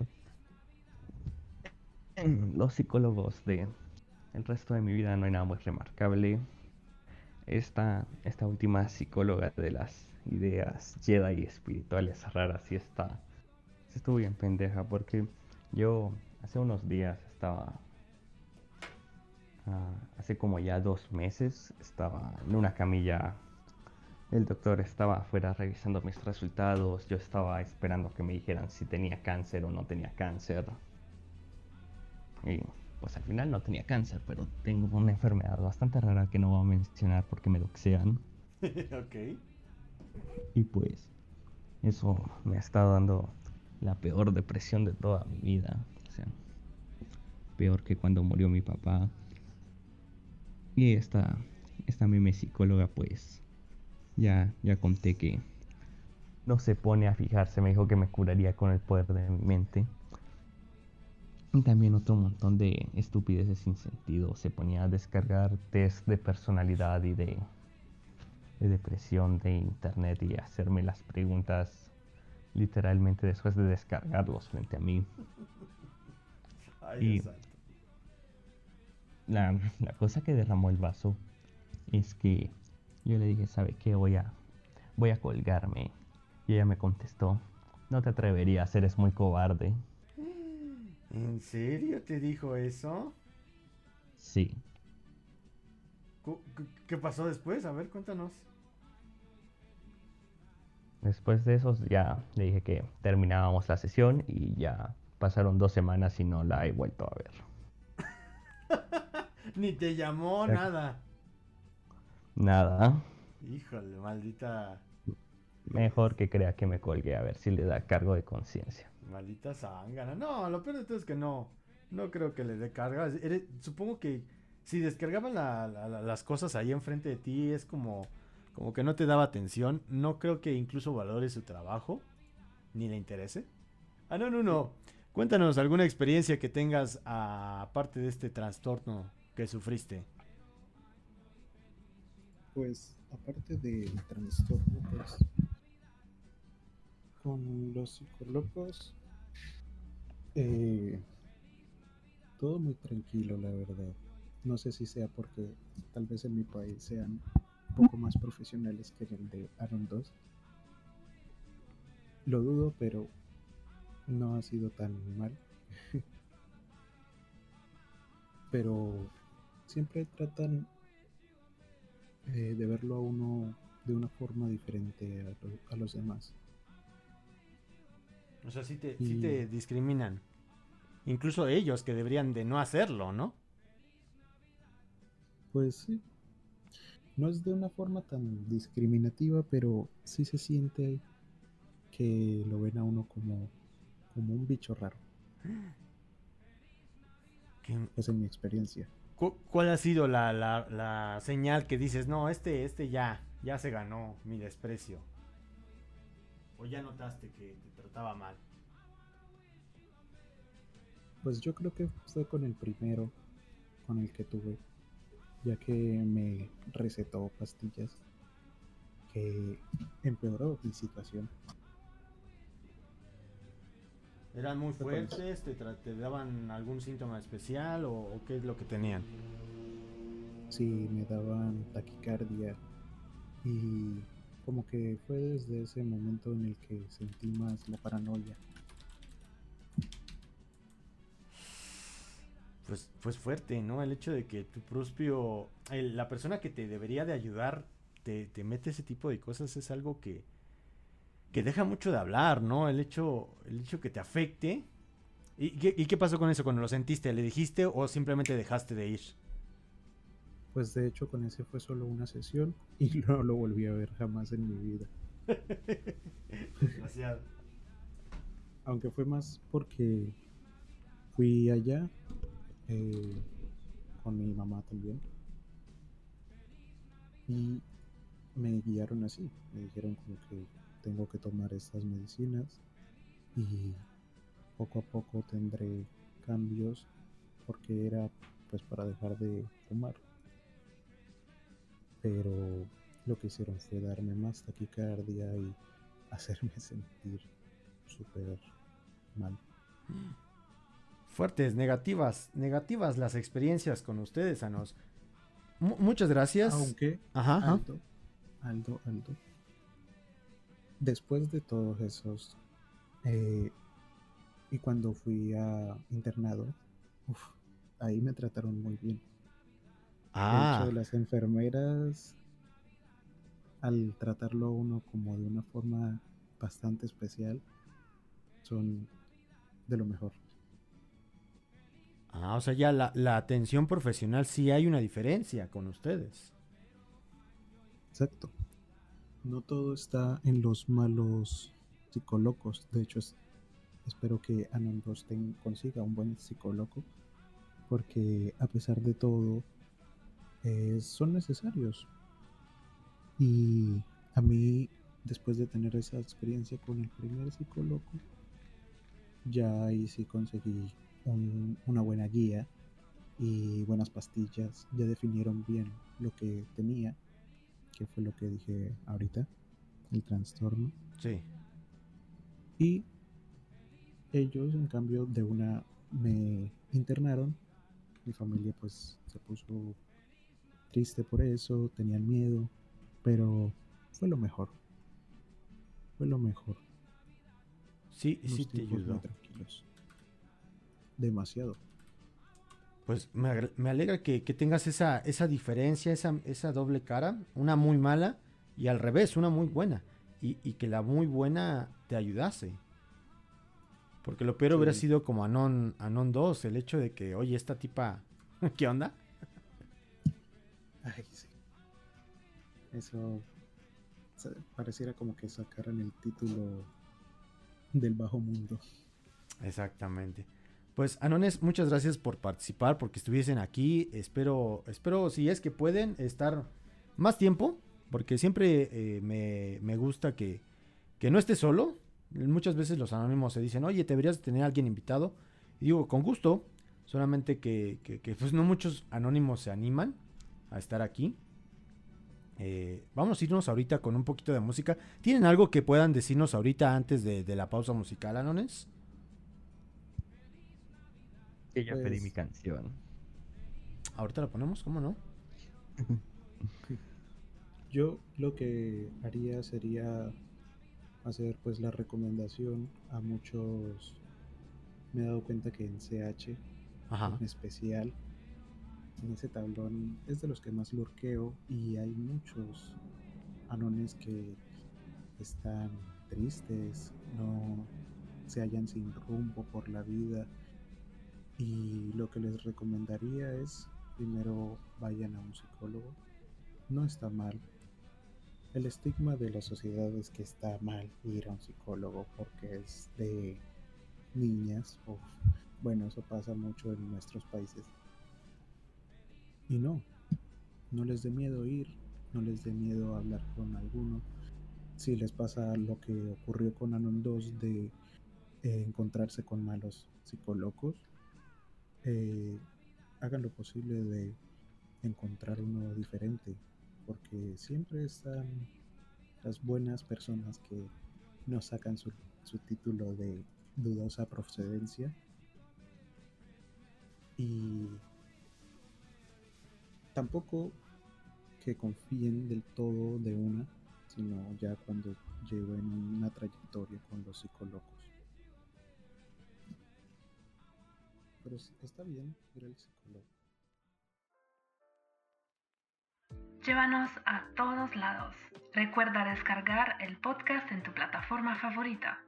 en los psicólogos de el resto de mi vida no hay nada muy remarcable. Esta, esta última psicóloga de las ideas Jedi espirituales raras y está, sí estuvo bien pendeja porque yo hace unos días estaba, ah, hace como ya dos meses, estaba en una camilla. El doctor estaba afuera revisando mis resultados. Yo estaba esperando que me dijeran si tenía cáncer o no tenía cáncer. Y pues al final no tenía cáncer, pero tengo una enfermedad bastante rara que no voy a mencionar porque me doxean. Ok. Y pues eso me ha estado dando la peor depresión de toda mi vida. O sea, peor que cuando murió mi papá. Y esta, esta meme psicóloga pues ya, ya conté que no se pone a fijarse. Me dijo que me curaría con el poder de mi mente. Y también otro montón de estupideces sin sentido. Se ponía a descargar test de personalidad y de, de depresión de internet y hacerme las preguntas literalmente después de descargarlos frente a mí. Ay, Dios Y santo. la, la cosa que derramó el vaso es que yo le dije, ¿sabe qué? Voy a, voy a colgarme. Y ella me contestó, no te atreverías, eres muy cobarde. ¿En serio te dijo eso? Sí. Cu- cu- ¿Qué pasó después? A ver, cuéntanos. Después de eso ya le dije que terminábamos la sesión y ya pasaron dos semanas y no la he vuelto a ver. Ni te llamó Ya- nada. Nada. Híjole, maldita. Mejor que crea que me colgué a ver si le da cargo de conciencia. Maldita zángana. No, lo peor de todo es que no. No creo que le dé carga. Eres- supongo que si descargaban la- la- la- las cosas ahí enfrente de ti es como, como que no te daba atención. No creo que incluso valore su trabajo. Ni le interese. Ah, no, no, no. Cuéntanos alguna experiencia que tengas ah, aparte de este trastorno que sufriste. Pues aparte del trastorno, pues con los psicólogos, eh, todo muy tranquilo, la verdad. No sé si sea porque tal vez en mi país sean un poco más profesionales que en el de Aaron dos. Lo dudo, pero no ha sido tan mal. Pero siempre tratan eh, de verlo a uno de una forma diferente a, lo- a los demás. O sea, sí te, sí Y te discriminan. Incluso ellos que deberían de no hacerlo, ¿no? pues sí, no es de una forma tan discriminativa, pero sí se siente que lo ven a uno como, como un bicho raro, ¿Qué- pues en mi experiencia. cu- ¿Cuál ha sido la, la, la señal que dices, no, este, este ya, ya se ganó mi desprecio? ¿O ya notaste que te trataba mal? Pues yo creo que fue con el primero, con el que tuve, ya que me recetó pastillas que empeoró mi situación. ¿Eran muy Fue con eso. fuertes? ¿Te, tra- te daban algún síntoma especial o, o qué es lo que tenían? Sí, me daban taquicardia y como que fue desde ese momento en el que sentí más la paranoia. Pues, pues fuerte, ¿no? El hecho de que tu propio... el- la persona que te debería de ayudar te, te mete ese tipo de cosas es algo que, que deja mucho de hablar, ¿no? El hecho, el hecho que te afecte. ¿Y qué, y qué pasó con eso cuando lo sentiste? ¿Le dijiste o simplemente dejaste de ir? Pues de hecho con ese fue solo una sesión y no lo volví a ver jamás en mi vida. Desgraciado. Aunque fue más porque fui allá eh, con mi mamá también y me guiaron así. Me dijeron como que tengo que tomar estas medicinas y poco a poco tendré cambios porque era pues para dejar de fumar. Pero lo que hicieron fue darme más taquicardia y hacerme sentir súper mal. Fuertes, negativas, negativas las experiencias con ustedes, Anos. Mu- muchas gracias. Aunque, Ajá, ajá. Aldo, Aldo, Aldo, después de todos esos, eh, y cuando fui a internado, uf, ahí me trataron muy bien. De hecho, Ah, las enfermeras, al tratarlo a uno como de una forma bastante especial, son de lo mejor. ah, o sea, ya la, la atención profesional sí hay una diferencia con ustedes. Exacto. No todo está en los malos psicólogos. De hecho, es- espero que Anon dos ten- consiga un buen psicólogo, porque a pesar de todo, eh, son necesarios. Y a mí, después de tener esa experiencia con el primer psicólogo, ya ahí sí conseguí un- una buena guía y buenas pastillas. Ya definieron bien lo que tenía, que fue lo que dije ahorita, el trastorno. Sí. Y ellos, en cambio, de una me internaron. Mi familia pues se puso triste por eso, tenían miedo, pero fue lo mejor, fue lo mejor. Sí, sí Unos te tiempos muy ayudó. tranquilos. Demasiado. Pues me, agr- me alegra que, que tengas esa, esa diferencia, esa, esa doble cara, una muy mala y al revés, una muy buena. Y, y que la muy buena te ayudase. Porque lo peor hubiera Sí. sido como Anon, Anon dos, el hecho de que, oye, esta tipa, ¿qué onda? Ay, sí. Eso se- pareciera como que sacaran el título del bajo mundo. Exactamente. Pues Anones, muchas gracias por participar, porque estuviesen aquí. Espero, espero si es que pueden estar más tiempo, porque siempre eh, me, me gusta que, que no esté solo. Muchas veces los anónimos se dicen, oye, deberías tener a alguien invitado. Y digo, con gusto, solamente que, que, que, pues no muchos anónimos se animan a estar aquí. Eh, vamos a irnos ahorita con un poquito de música. ¿Tienen algo que puedan decirnos ahorita antes de, de la pausa musical, Anones? Que ya pedí mi Pues canción. Ahorita la ponemos, ¿cómo no? yo lo que haría sería hacer pues la recomendación a muchos. Me he dado cuenta que en C H Ajá. en especial, en ese tablón es de los que más lurqueo y hay muchos anones que están tristes, no se hallan sin rumbo por la vida, y lo que les recomendaría es primero vayan a un psicólogo. No está mal. El estigma de la sociedad es que está mal ir a un psicólogo porque es de niñas, o bueno, eso pasa mucho en nuestros países. Y no, no les dé miedo ir, no les dé miedo hablar con alguno. Si les pasa lo que ocurrió con Anon dos de eh, encontrarse con malos psicólogos, eh, hagan lo posible de encontrar uno diferente, porque siempre están las buenas personas que no sacan su, su título de dudosa procedencia y tampoco que confíen del todo de una, sino ya cuando lleven una trayectoria con los psicólogos. Pero está bien ir al psicólogo. Llévanos a todos lados. Recuerda descargar el podcast en tu plataforma favorita.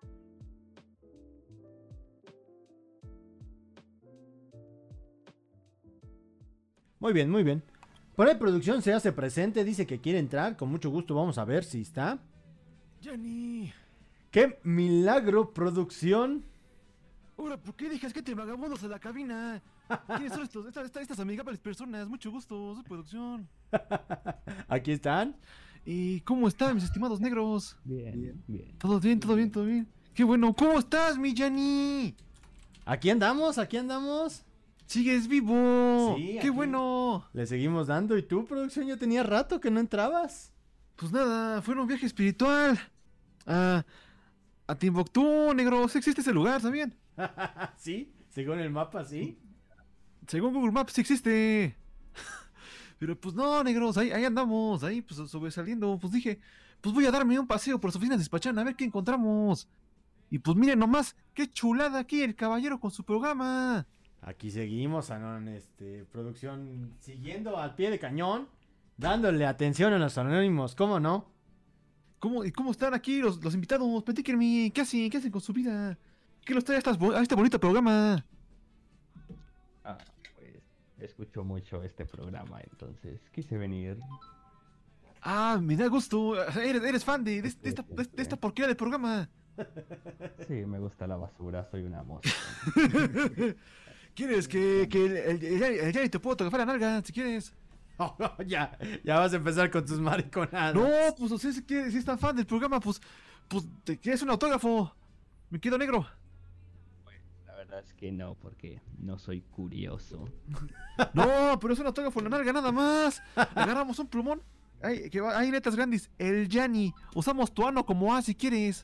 Muy bien, muy bien. Por ahí producción se hace presente, dice que quiere entrar, con mucho gusto vamos a ver si está. Jenny. ¡Qué milagro, producción! Ahora, ¿por qué dejas que te vagabundos a la cabina? ¿Quiénes son estos, estas, estas, estas amigables personas? Mucho gusto, soy producción. Aquí están. ¿Y cómo están mis estimados negros? Bien, Bien. bien. ¿Todo bien, todo bien, todo bien? ¡Qué bueno! ¿Cómo estás, mi Jenny? Aquí andamos, aquí andamos. ¡Sigues vivo! Sí, ¡Qué aquí. bueno! Le seguimos dando. ¿Y tú, producción? Ya tenía rato que no entrabas. Pues nada, fue un viaje espiritual. A, a Timbuktu, negros. Existe ese lugar, ¿sabían? Sí, según el mapa, sí. Según Google Maps sí existe. Pero pues no, negros, ahí, ahí andamos, ahí pues sobresaliendo. Pues dije, pues voy a darme un paseo por las oficinas de Despachán a ver qué encontramos. Y pues miren nomás, qué chulada aquí el caballero con su programa. Aquí seguimos, Anon, este, producción, siguiendo al pie de cañón, dándole atención a los anónimos, ¿cómo no? ¿Cómo, ¿Y cómo están aquí los, los invitados? Platíquenme, ¿qué hacen? ¿Qué hacen con su vida? ¿Qué los trae a, estas bo- a este bonito programa? Ah, pues escucho mucho este programa, entonces quise venir. Ah, me da gusto. Eres, eres fan de, de- de esta, de, de esta porquería de programa. Sí, me gusta la basura, soy una mosca. ¿Quieres que, que el, el, el, el Yanni te puedo tocar la nalga, si quieres? ya, ya vas a empezar con tus mariconadas. No, pues o sea, si, quieres- si es tan fan del programa, pues, pues te quieres un autógrafo. Me quedo negro. La verdad es que no, porque no soy curioso. No, pero es un autógrafo en la nalga nada más. Agarramos un plumón. Hay, que va- hay letras grandes. El Yanni. Usamos tu ano como A si quieres.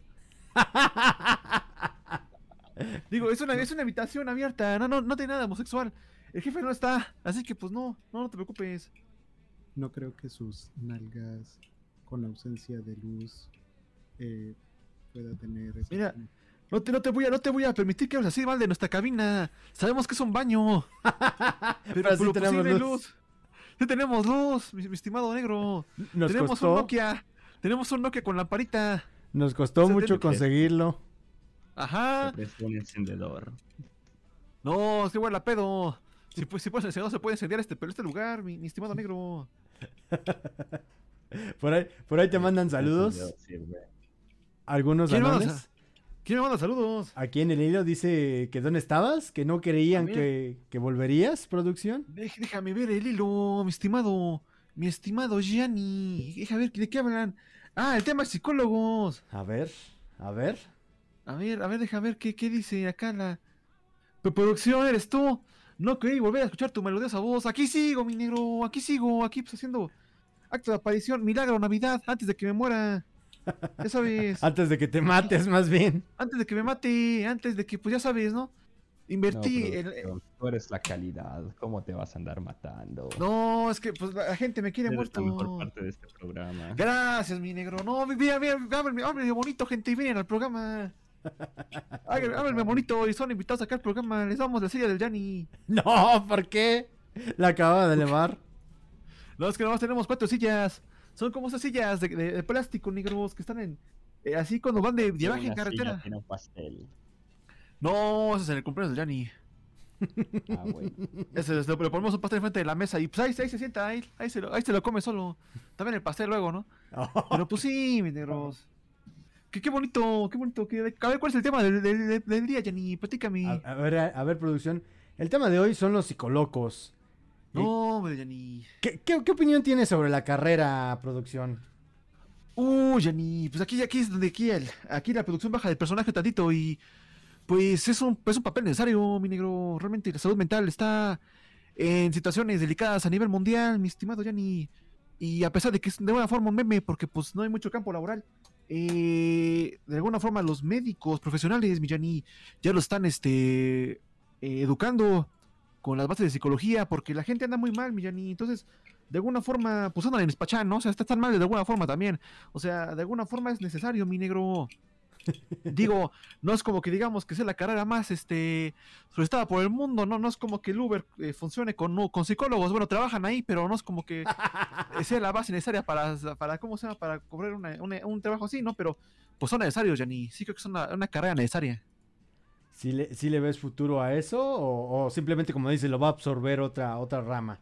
Digo, es una, es una habitación abierta. No, no, no tiene nada de homosexual. El jefe no está. Así que pues no, no, no te preocupes. No creo que sus nalgas con ausencia de luz eh, pueda tener ese Mira, tono. No te, no te voy a, no te voy a permitir que hables así mal de nuestra cabina. Sabemos que es un baño. Pero, Pero sí pero, pues, tenemos sí hay luz. Sí tenemos luz, mi, mi estimado negro. Nos tenemos costó, un Nokia. Tenemos un Nokia con lamparita. nos costó Se mucho tiene que- conseguirlo. Ajá. Es un encendedor. No, es igual a pedo. Si, pues, si puedes encender, se puede encender este, pero este lugar, mi, mi estimado negro. Por ahí, por ahí te Sí, mandan el saludos. encendedor sirve. Algunos ¿Quién anones. manda, ¿Quién me manda saludos? Aquí en el hilo dice que dónde estabas, que no creían Ah, mira. que, que volverías, producción. Dej- déjame ver el hilo, mi estimado. Mi estimado Gianni. Deja ver, ¿de qué hablan? Ah, el tema es psicólogos. A ver, a ver. A ver, a ver, deja ver qué, qué dice acá la... Tu producción, eres tú. No creí volver a escuchar tu melodiosa voz. Aquí sigo, mi negro. Aquí sigo, aquí pues haciendo acto de aparición. Milagro, Navidad, antes de que me muera. Ya sabes. Antes de que te mates, más bien. Antes de que me mate. Antes de que, pues ya sabes, ¿no? Invertí No, en... producción, tú eres la calidad, ¿cómo te vas a andar matando? No, es que pues la gente me quiere Eres muerto. la mejor parte de este programa. Gracias, mi negro. No, mira, mira, háblenme, háblenme bonito, gente, y vienen al programa. Háblenme, háblenme bonito y son invitados acá al programa. Les damos la silla del Yanni. No, ¿por qué? La acababa de elevar. No, es que nomás tenemos cuatro sillas. Son como esas sillas de, de- de plástico, negros, que están en... eh, así cuando van de, de Tiene viaje en una silla, carretera. tiene un pastel. No, ese es en el cumpleaños del Yanni. Ah, bueno. Ese es, le le ponemos un pastel enfrente de la mesa y pues ahí, ahí se sienta, ahí, ahí, se lo, ahí se lo come solo. También el pastel luego, ¿no? Pero pues sí, mis negros. Qué, qué bonito, qué bonito. Qué, a ver, ¿cuál es el tema del, del, del- del día, Yanni? Platícame. A, a ver, a, a ver, producción. El tema de hoy son los psicolocos. No, hombre, Yanni. ¿Qué, qué, qué opinión tienes sobre la carrera, producción? Uh, Yanni, pues aquí, aquí es donde aquí, el, aquí la producción baja del personaje tantito y pues es un, es un papel necesario, mi negro. Realmente la salud mental está en situaciones delicadas a nivel mundial, mi estimado Yanni. Y a pesar de que es de alguna forma un meme, porque pues no hay mucho campo laboral, eh, de alguna forma los médicos profesionales, mi Yanni, ya lo están este, eh, educando con las bases de psicología, porque la gente anda muy mal, mi Yanni. Entonces, de alguna forma, pues andan en despachar, ¿no? O sea, están mal de alguna forma también. O sea, de alguna forma es necesario, mi negro. Digo, no es como que digamos que sea la carrera más este solicitada por el mundo, no, no es como que el Uber eh, funcione con, no, con psicólogos, bueno, trabajan ahí, pero no es como que sea la base necesaria para, para ¿cómo se llama? Para cobrar una, una, un trabajo así, ¿no? Pero pues son necesarios, Yanni, sí creo que es una, una carrera necesaria. ¿Sí le, sí le ves futuro a eso o, o simplemente como dice lo va a absorber otra, otra rama?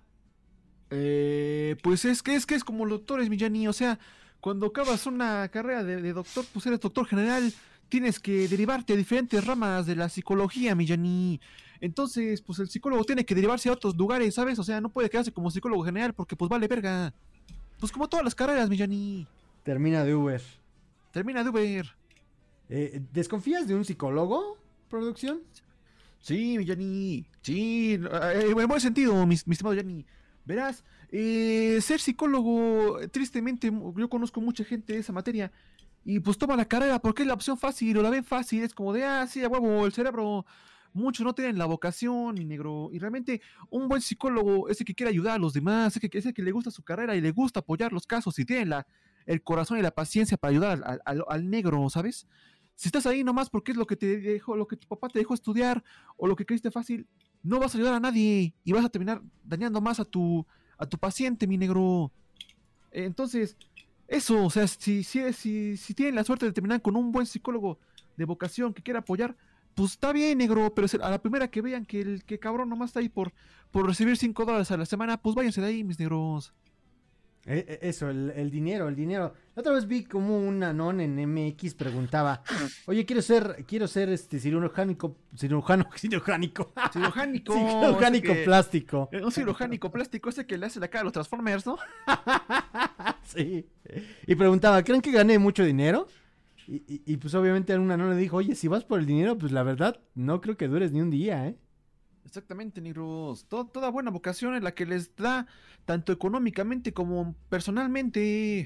Eh, pues es que es que es como los doctores, mi Yanni, o sea, cuando acabas una carrera de, de doctor, pues eres doctor general, tienes que derivarte a diferentes ramas de la psicología, mi Yanni. Entonces, pues el psicólogo tiene que derivarse a otros lugares, ¿sabes? O sea, no puede quedarse como psicólogo general porque pues vale verga. Pues como todas las carreras, mi Yanni. Termina de Uber. Termina de Uber. Eh, ¿Desconfías de un psicólogo, producción? Sí, mi Yanni. Sí, eh, en buen sentido, mi, mi estimado Yanni. Verás, eh, ser psicólogo, tristemente, yo conozco mucha gente de esa materia y pues toma la carrera porque es la opción fácil o la ven fácil, es como de, ah, sí, a huevo, el cerebro, muchos no tienen la vocación, mi negro, y realmente un buen psicólogo es el que quiere ayudar a los demás, es el que, es el que le gusta su carrera y le gusta apoyar los casos y tiene la, el corazón y la paciencia para ayudar al, al, al negro, ¿sabes? Si estás ahí nomás porque es lo que te dejó, lo que tu papá te dejó estudiar o lo que creíste fácil, no vas a ayudar a nadie y vas a terminar dañando más a tu, a tu paciente, mi negro. Entonces, eso, o sea, si, si, si, si tienen la suerte de terminar con un buen psicólogo de vocación que quiera apoyar, pues está bien, negro, pero a la primera que vean que el que cabrón nomás está ahí por, por recibir cinco dólares a la semana, pues váyanse de ahí, mis negros. Eh, Eso, el, el dinero, el dinero. La otra vez vi como un anón en M X preguntaba, oye, quiero ser, quiero ser este cirujánico, cirujano, cirujánico. Cirujánico. Cirujánico que, plástico. Un cirujánico plástico, ese que le hace la cara a los Transformers, ¿no? Sí. Y preguntaba, ¿creen que gané mucho dinero? Y, y, y pues obviamente un anón le dijo, oye, si vas por el dinero, pues la verdad, no creo que dures ni un día, ¿eh? Exactamente, negros. Todo, toda buena vocación es la que les da tanto económicamente como personalmente.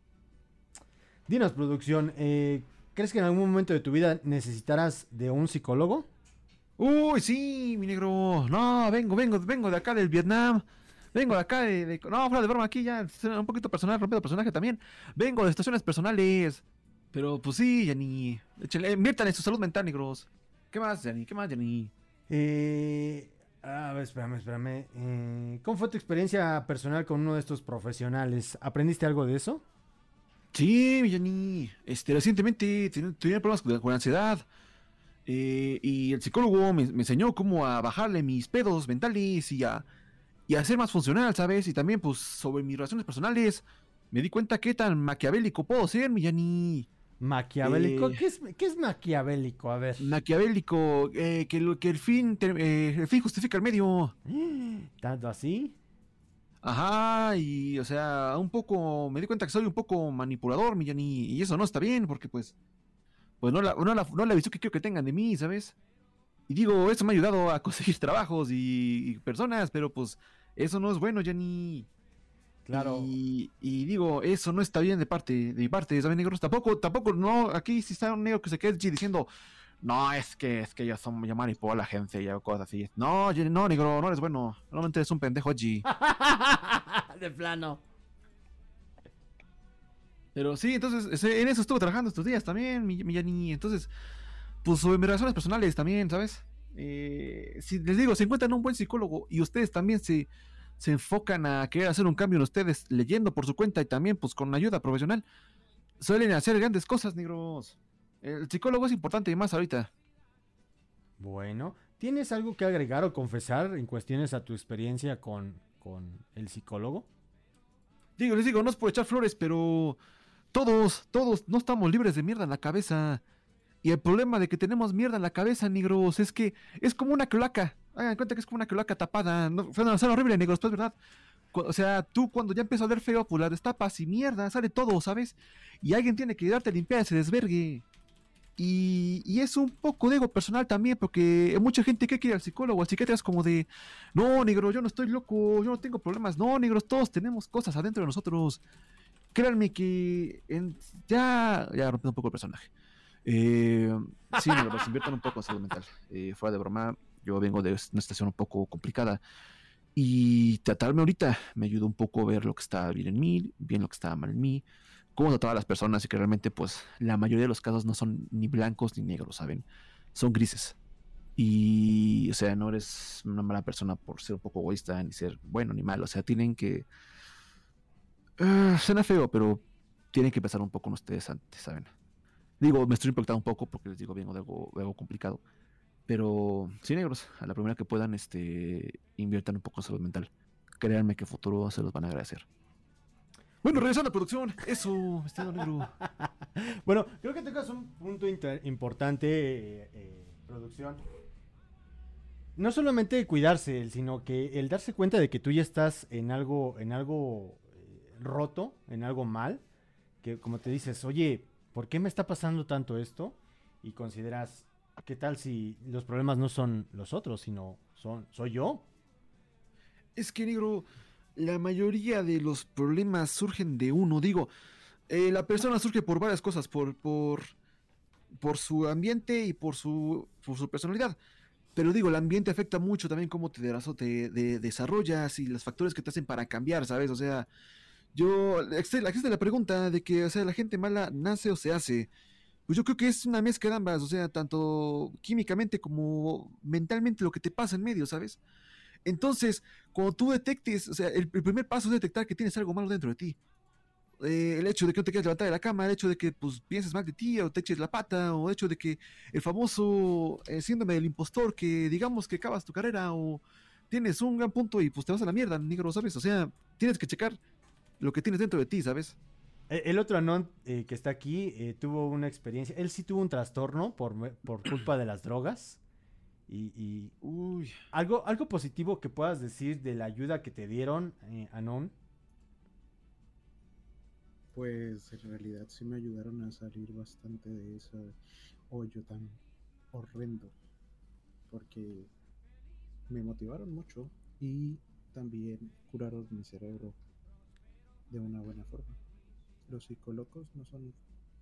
Dinos, producción, eh, ¿crees que en algún momento de tu vida necesitarás de un psicólogo? Uy, sí, mi negro. No, vengo, vengo, vengo de acá del Vietnam. Vengo de acá de, de... No, fuera de broma, aquí ya un poquito personal, rompiendo personaje también. Vengo de situaciones personales. Pero pues sí, Yanni. Échenle, inviertan en su salud mental, negros. ¿Qué más, Yanni? ¿Qué más, Yanni? Eh, a ver, espérame, espérame. Eh, ¿Cómo fue tu experiencia personal con uno de estos profesionales? ¿Aprendiste algo de eso? Sí, Yanni. Este, recientemente tenía problemas con, con ansiedad. Eh, y el psicólogo me, me enseñó cómo a bajarle mis pedos mentales y a, y a ser más funcional, ¿sabes? Y también, pues, sobre mis relaciones personales. Me di cuenta qué tan maquiavélico puedo ser, mi Yanni. ¿Maquiavélico? Eh, ¿Qué es, qué es maquiavélico? A ver. Maquiavélico, eh, que, lo, que el, fin, ter- eh, el fin justifica el medio. ¿Tanto así? Ajá, y o sea, un poco, me di cuenta que soy un poco manipulador, mi Yanni, y eso no está bien, porque pues, pues no la, no la, no la visión que quiero que tengan de mí, ¿sabes? Y digo, eso me ha ayudado a conseguir trabajos y, y personas, pero pues, eso no es bueno, Yanni. Claro. Y, y digo, eso no está bien de parte, de mi parte, ¿saben, negros? Tampoco, tampoco, no, aquí si está un negro que se quede diciendo, no, es que, es que yo, son, yo manipulo a la gente y hago cosas así. No, Jenny, no, negro, no eres bueno. Normalmente eres un pendejo, G. De plano. Pero sí, entonces, en eso estuve trabajando estos días también, mi, mi Jenny. Entonces, pues sobre mis relaciones personales también, ¿sabes? Eh, si les digo, si encuentran un buen psicólogo y ustedes también se, se enfocan a querer hacer un cambio en ustedes, leyendo por su cuenta y también, pues con ayuda profesional, suelen hacer grandes cosas, negros. El psicólogo es importante y más ahorita. Bueno, ¿tienes algo que agregar o confesar en cuestiones a tu experiencia con, con el psicólogo? Digo, les digo, no es por echar flores, pero todos, todos no estamos libres de mierda en la cabeza. Y el problema de que tenemos mierda en la cabeza, negros, es que es como una cloaca. Hagan cuenta que es como una cloaca tapada. No, suena, suena horrible, negros, pues verdad. O sea, tú cuando ya empieza a oler feo, pues la destapas y mierda, sale todo, ¿sabes? Y alguien tiene que ayudarte a limpiar ese desvergue. Y, y es un poco de ego personal también, porque hay mucha gente que quiere al psicólogo, al psiquiatra es como de, no, negro, yo no estoy loco, yo no tengo problemas. No, negros, todos tenemos cosas adentro de nosotros. Créanme que en, ya, ya rompí un poco el personaje. Eh, sí, negros, inviertan un poco en salud mental. Eh, fuera de broma, yo vengo de una situación un poco complicada. Y tratarme ahorita me ayudó un poco a ver lo que estaba bien en mí, bien lo que estaba mal en mí, cómo tratar a las personas y que realmente pues la mayoría de los casos no son ni blancos ni negros, ¿saben? Son grises. Y, o sea, no eres una mala persona por ser un poco egoísta, ni ser bueno ni malo. O sea, tienen que... Uh, suena feo, pero tienen que pensar un poco en ustedes antes, ¿saben? Digo, me estoy impactando un poco porque les digo, vengo de algo, de algo complicado. Pero, sí, negros, a la primera que puedan, este, inviertan un poco en salud mental. Créanme que futuro se los van a agradecer. Bueno, regresando a producción. Eso, estimado negro. Bueno, creo que tocas un punto inter- importante, eh, eh, producción. No solamente cuidarse, sino que el darse cuenta de que tú ya estás en algo, en algo eh, roto, en algo mal, que como te dices, oye, ¿por qué me está pasando tanto esto? Y consideras, ¿qué tal si los problemas no son los otros, sino son, soy yo? Es que, negro, la mayoría de los problemas surgen de uno. Digo, eh, la persona surge por varias cosas, por, por, por su ambiente y por su, por su personalidad. Pero digo, el ambiente afecta mucho también cómo te, derazo- te de- desarrollas y los factores que te hacen para cambiar, ¿sabes? O sea, yo, existe, existe la pregunta de que, o sea, la gente mala nace o se hace. Pues yo creo que es una mezcla de ambas, o sea, tanto químicamente como mentalmente lo que te pasa en medio, ¿sabes? Entonces, cuando tú detectes, o sea, el, el primer paso es detectar que tienes algo malo dentro de ti. Eh, el hecho de que no te quieras levantar de la cama, el hecho de que pues pienses mal de ti o te eches la pata, o el hecho de que el famoso eh, síndrome del impostor, que digamos que acabas tu carrera o tienes un gran punto y pues te vas a la mierda, negro, ¿sabes? O sea, tienes que checar lo que tienes dentro de ti, ¿sabes? E- El otro Anon eh, que está aquí eh, tuvo una experiencia, él sí tuvo un trastorno por, me- por culpa de las drogas. Y, y Uy, algo, algo positivo que puedas decir de la ayuda que te dieron, eh, Anon. Pues en realidad sí me ayudaron a salir bastante de ese hoyo tan horrendo, porque me motivaron mucho y también curaron mi cerebro de una buena forma. Los psicólogos no son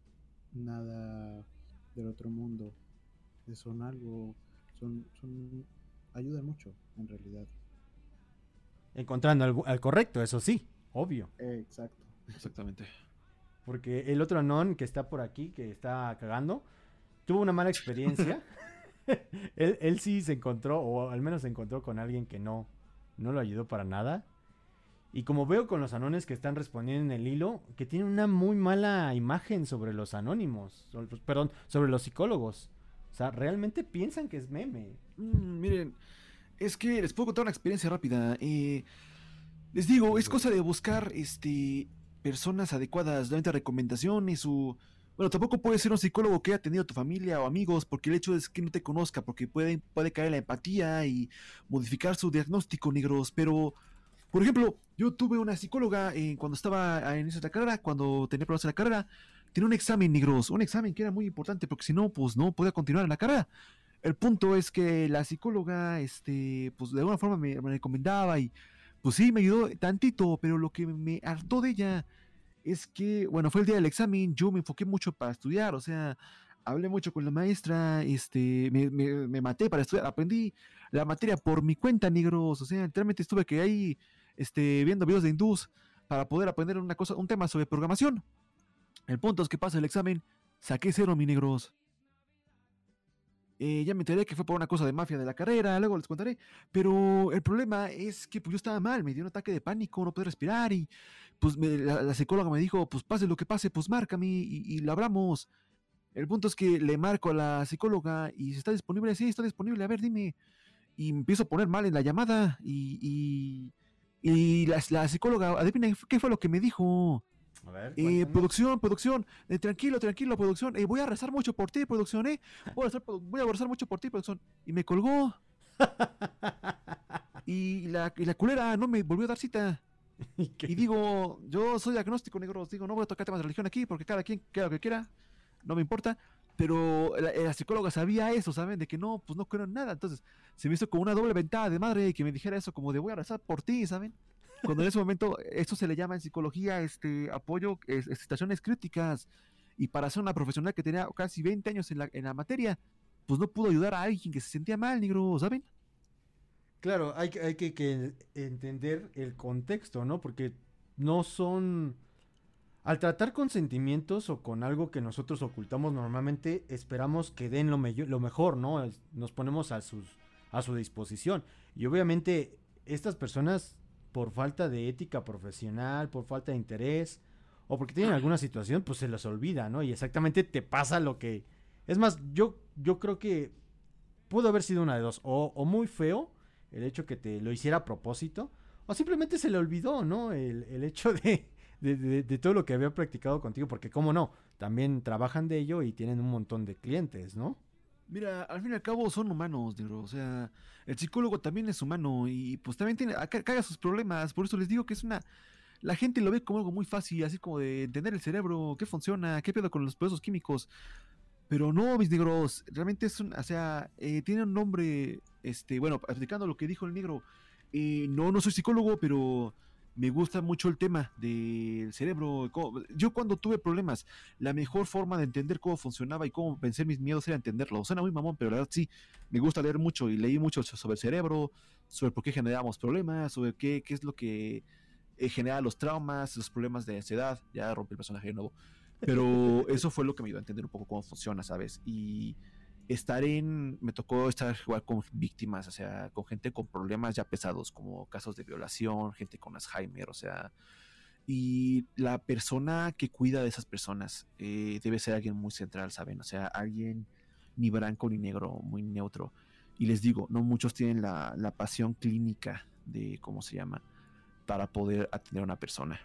nada del otro mundo, son algo, son, son, ayudan mucho en realidad. Encontrando al, al correcto, eso sí, obvio. Eh, exacto. exactamente. Porque el otro Anon que está por aquí, que está cagando, tuvo una mala experiencia. él, él sí se encontró, o al menos se encontró con alguien que no, no lo ayudó para nada. Y como veo con los anones que están respondiendo en el hilo, que tienen una muy mala imagen sobre los anónimos, sobre- perdón, sobre los psicólogos. O sea, realmente piensan que es meme. Mm, miren, es que les puedo contar una experiencia rápida. Eh, les digo, es cosa de buscar este personas adecuadas, darte recomendaciones o... Bueno, tampoco puede ser un psicólogo que haya tenido tu familia o amigos, porque el hecho es que no te conozca, porque puede, puede caer en la empatía y modificar su diagnóstico, negros. Pero, por ejemplo, yo tuve una psicóloga eh, cuando estaba a inicio de la carrera, cuando tenía problemas en la carrera, tenía un examen, negros, un examen que era muy importante, porque si no, pues no podía continuar en la carrera. El punto es que la psicóloga, este, pues de alguna forma me, me recomendaba y pues sí, me ayudó tantito, pero lo que me hartó de ella es que, bueno, fue el día del examen, yo me enfoqué mucho para estudiar, o sea, hablé mucho con la maestra, este, me, me, me maté para estudiar, aprendí la materia por mi cuenta, negros, o sea, literalmente estuve que ahí, este, viendo videos de hindús para poder aprender una cosa, un tema sobre programación. El punto es que pasa el examen, saqué cero, mi negros. Eh, ya me enteré que fue por una cosa de mafia de la carrera, luego les contaré. Pero el problema es que pues, yo estaba mal, me dio un ataque de pánico, no pude respirar y pues me- la, la psicóloga me dijo, pues pase lo que pase, pues márcame y, y lo hablamos. El punto es que le marco a la psicóloga y si está disponible, sí, está disponible, a ver, dime. Y me empiezo a poner mal en la llamada y, y, y la, la psicóloga, adivinen qué fue lo que me dijo. A ver, Eh, cuéntanos. producción, producción, eh, tranquilo, tranquilo, producción. Eh, voy a rezar mucho por ti, producción, eh. Voy a, rezar, por- voy a rezar mucho por ti, producción. Y me colgó. Y la, y la culera no me volvió a dar cita. ¿Y qué? Y digo, yo soy agnóstico, negros. Digo, no voy a tocar temas de religión aquí porque cada quien quiera lo que quiera. No me importa. Pero la, la psicóloga sabía eso, ¿saben? De que no, pues no creo en nada. Entonces se me hizo como una doble ventada de madre que me dijera eso, como de voy a rezar por ti, ¿saben? Cuando en ese momento, esto se le llama en psicología este apoyo, es, es, situaciones críticas. Y para ser una profesional que tenía casi veinte años en la, en la materia, pues no pudo ayudar a alguien que se sentía mal, negro, ¿saben? Claro, hay, que- hay que, que entender el contexto, ¿no? Porque no son... Al tratar con sentimientos o con algo que nosotros ocultamos normalmente, esperamos que den lo, mello- lo mejor, ¿no? Es- Nos ponemos a, sus, a su disposición. Y obviamente estas personas, por falta de ética profesional, por falta de interés, o porque tienen alguna situación, pues se les olvida, ¿no? Y exactamente te pasa lo que... Es más, yo, yo creo que pudo haber sido una de dos. O, o muy feo el hecho que te lo hiciera a propósito. O simplemente se le olvidó, ¿no? El, el hecho de, de, de, de todo lo que había practicado contigo. Porque, cómo no, también trabajan de ello y tienen un montón de clientes, ¿no? Mira, al fin y al cabo son humanos, negro. O sea, el psicólogo también es humano y pues también tiene, acá- caga sus problemas. Por eso les digo que es una... La gente lo ve como algo muy fácil, así como de entender el cerebro, qué funciona, qué pedo con los procesos químicos. Pero no, mis negros, realmente es un, o sea, eh, tiene un nombre, este, bueno, explicando lo que dijo el negro, eh, no, no soy psicólogo, pero me gusta mucho el tema del cerebro. cómo- yo cuando tuve problemas, la mejor forma de entender cómo funcionaba y cómo vencer mis miedos era entenderlo. Suena muy mamón, pero la verdad sí, me gusta leer mucho y leí mucho so- sobre el cerebro, sobre por qué generamos problemas, sobre qué, qué es lo que eh, genera los traumas, los problemas de ansiedad. Ya rompí el personaje de nuevo. Pero eso fue lo que me ayudó a entender un poco cómo funciona, ¿sabes? Y estar en... Me tocó estar igual con víctimas, o sea, con gente con problemas ya pesados, como casos de violación, gente con Alzheimer, o sea... Y la persona que cuida de esas personas eh, debe ser alguien muy central, ¿saben? O sea, alguien ni blanco ni negro, muy neutro. Y les digo, no muchos tienen la, la pasión clínica de, ¿cómo se llama? Para poder atender a una persona.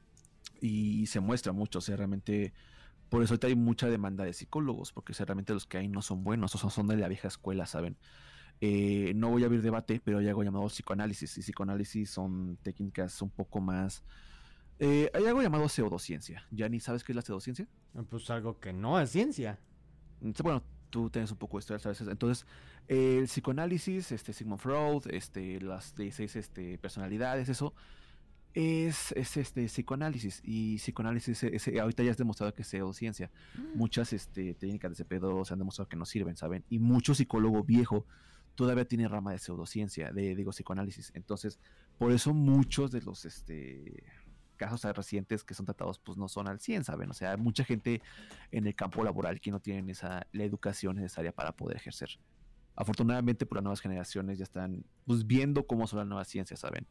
Y se muestra mucho, o sea, realmente por eso ahorita hay mucha demanda de psicólogos, porque o sea, realmente los que hay no son buenos, o sea, son de la vieja escuela, ¿saben? Eh, no voy a abrir debate, pero hay algo llamado psicoanálisis, y psicoanálisis son técnicas un poco más... Eh, hay algo llamado pseudociencia. ¿Ya ni sabes qué es la pseudociencia? Pues algo que no es ciencia. Entonces, bueno, tú tienes un poco de historia, ¿sabes? Entonces, eh, el psicoanálisis, este, Sigmund Freud, este, las dieciséis este, personalidades, eso, es, es este psicoanálisis y psicoanálisis es, es- ahorita ya has demostrado que es pseudociencia. Muchas este, técnicas de ese pedo se han demostrado que no sirven, ¿saben? Y mucho psicólogo viejo todavía tiene rama de pseudociencia, de digo psicoanálisis. Entonces, por eso muchos de los este casos recientes que son tratados pues no son al cien, ¿saben? O sea, hay mucha gente en el campo laboral que no tienen esa la educación necesaria para poder ejercer. Afortunadamente, por las nuevas generaciones ya están pues viendo cómo son las nuevas ciencias, ¿saben?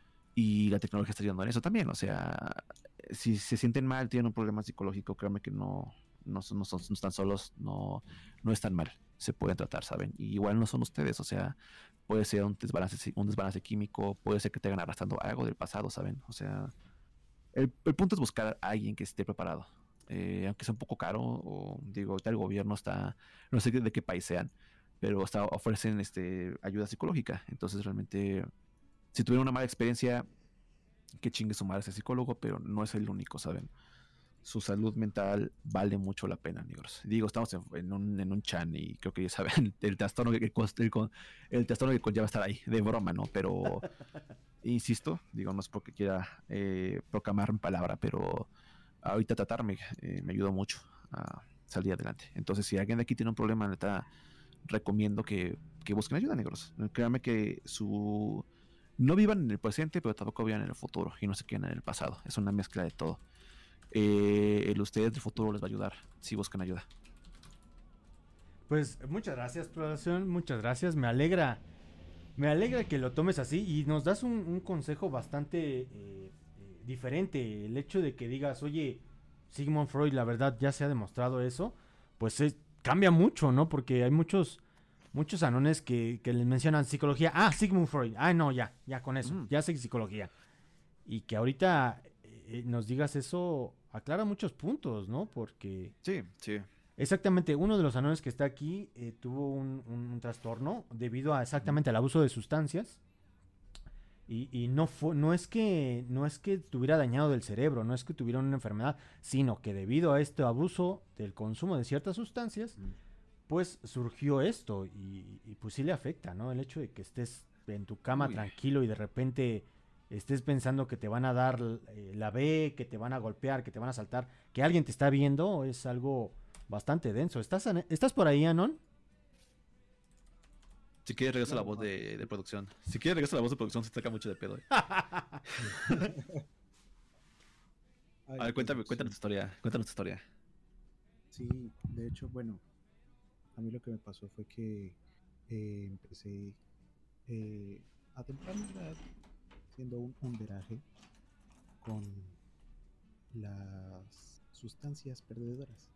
Y la tecnología está ayudando en eso también. O sea, si se sienten mal, tienen un problema psicológico, créanme que no, no, son- no, son- no están solos, no, no están mal. Se pueden tratar, ¿saben? Y igual no son ustedes, o sea, puede ser un desbalance, si- un desbalance químico, puede ser que te hagan arrastrando algo del pasado, ¿saben? O sea, el, el punto es buscar a alguien que esté preparado. Eh, aunque sea un poco caro, o digo, ahorita el gobierno está, no sé de qué país sean, pero está, ofrecen este, ayuda psicológica. Entonces, realmente, si tuvieron una mala experiencia, que chingue su madre ese psicólogo, pero no es el único, ¿saben? Su salud mental vale mucho la pena, negros. Digo, estamos en, en un, en un chan y creo que ya saben el trastorno que, que cos- el, con- el trastorno que conlleva estar ahí, de broma, ¿no? Pero, insisto, digo, no es porque quiera eh, proclamar mi palabra, pero ahorita tratarme eh, me ayudó mucho a salir adelante. Entonces, si alguien de aquí tiene un problema, neta, recomiendo que, que busquen ayuda, negros. Créanme que su... No vivan en el presente, pero tampoco vivan en el futuro y no se queden en el pasado. Es una mezcla de todo. Eh, el ustedes del futuro les va a ayudar si buscan ayuda. Pues muchas gracias, exploración, muchas gracias. Me alegra, me alegra que lo tomes así y nos das un, un consejo bastante eh, eh, diferente. El hecho de que digas, oye, Sigmund Freud, la verdad ya se ha demostrado eso, pues es- cambia mucho, ¿no? Porque hay muchos, muchos anones que, que les mencionan psicología. Ah, Sigmund Freud. Ah, no, ya, ya con eso, Mm. ya sé psicología. Y que ahorita eh, nos digas eso aclara muchos puntos, ¿no? Porque Sí, sí. exactamente, uno de los anones que está aquí eh, tuvo un, un- un trastorno debido a exactamente al abuso de sustancias. Y, y no fue, no es que, no es que tuviera dañado del cerebro, no es que tuviera una enfermedad, sino que debido a este abuso del consumo de ciertas sustancias, Mm. pues surgió esto. Y, y pues sí le afecta, ¿no? El hecho de que estés en tu cama Uy. tranquilo y de repente estés pensando que te van a dar eh, la B, que te van a golpear, que te van a saltar, que alguien te está viendo, es algo bastante denso. ¿Estás, an- ¿estás por ahí, Anon? Si quieres, regresa Claro, la voz no, de, sí. de producción. Si quieres, regresa la voz de producción, se saca mucho de pedo. eh. Ay, A ver, cuéntame, pues, cuéntanos tu sí. historia. Cuéntanos tu historia. Sí, de hecho, bueno, a mí lo que me pasó fue que eh, empecé eh, a temprana edad haciendo un underaje con las sustancias perdedoras.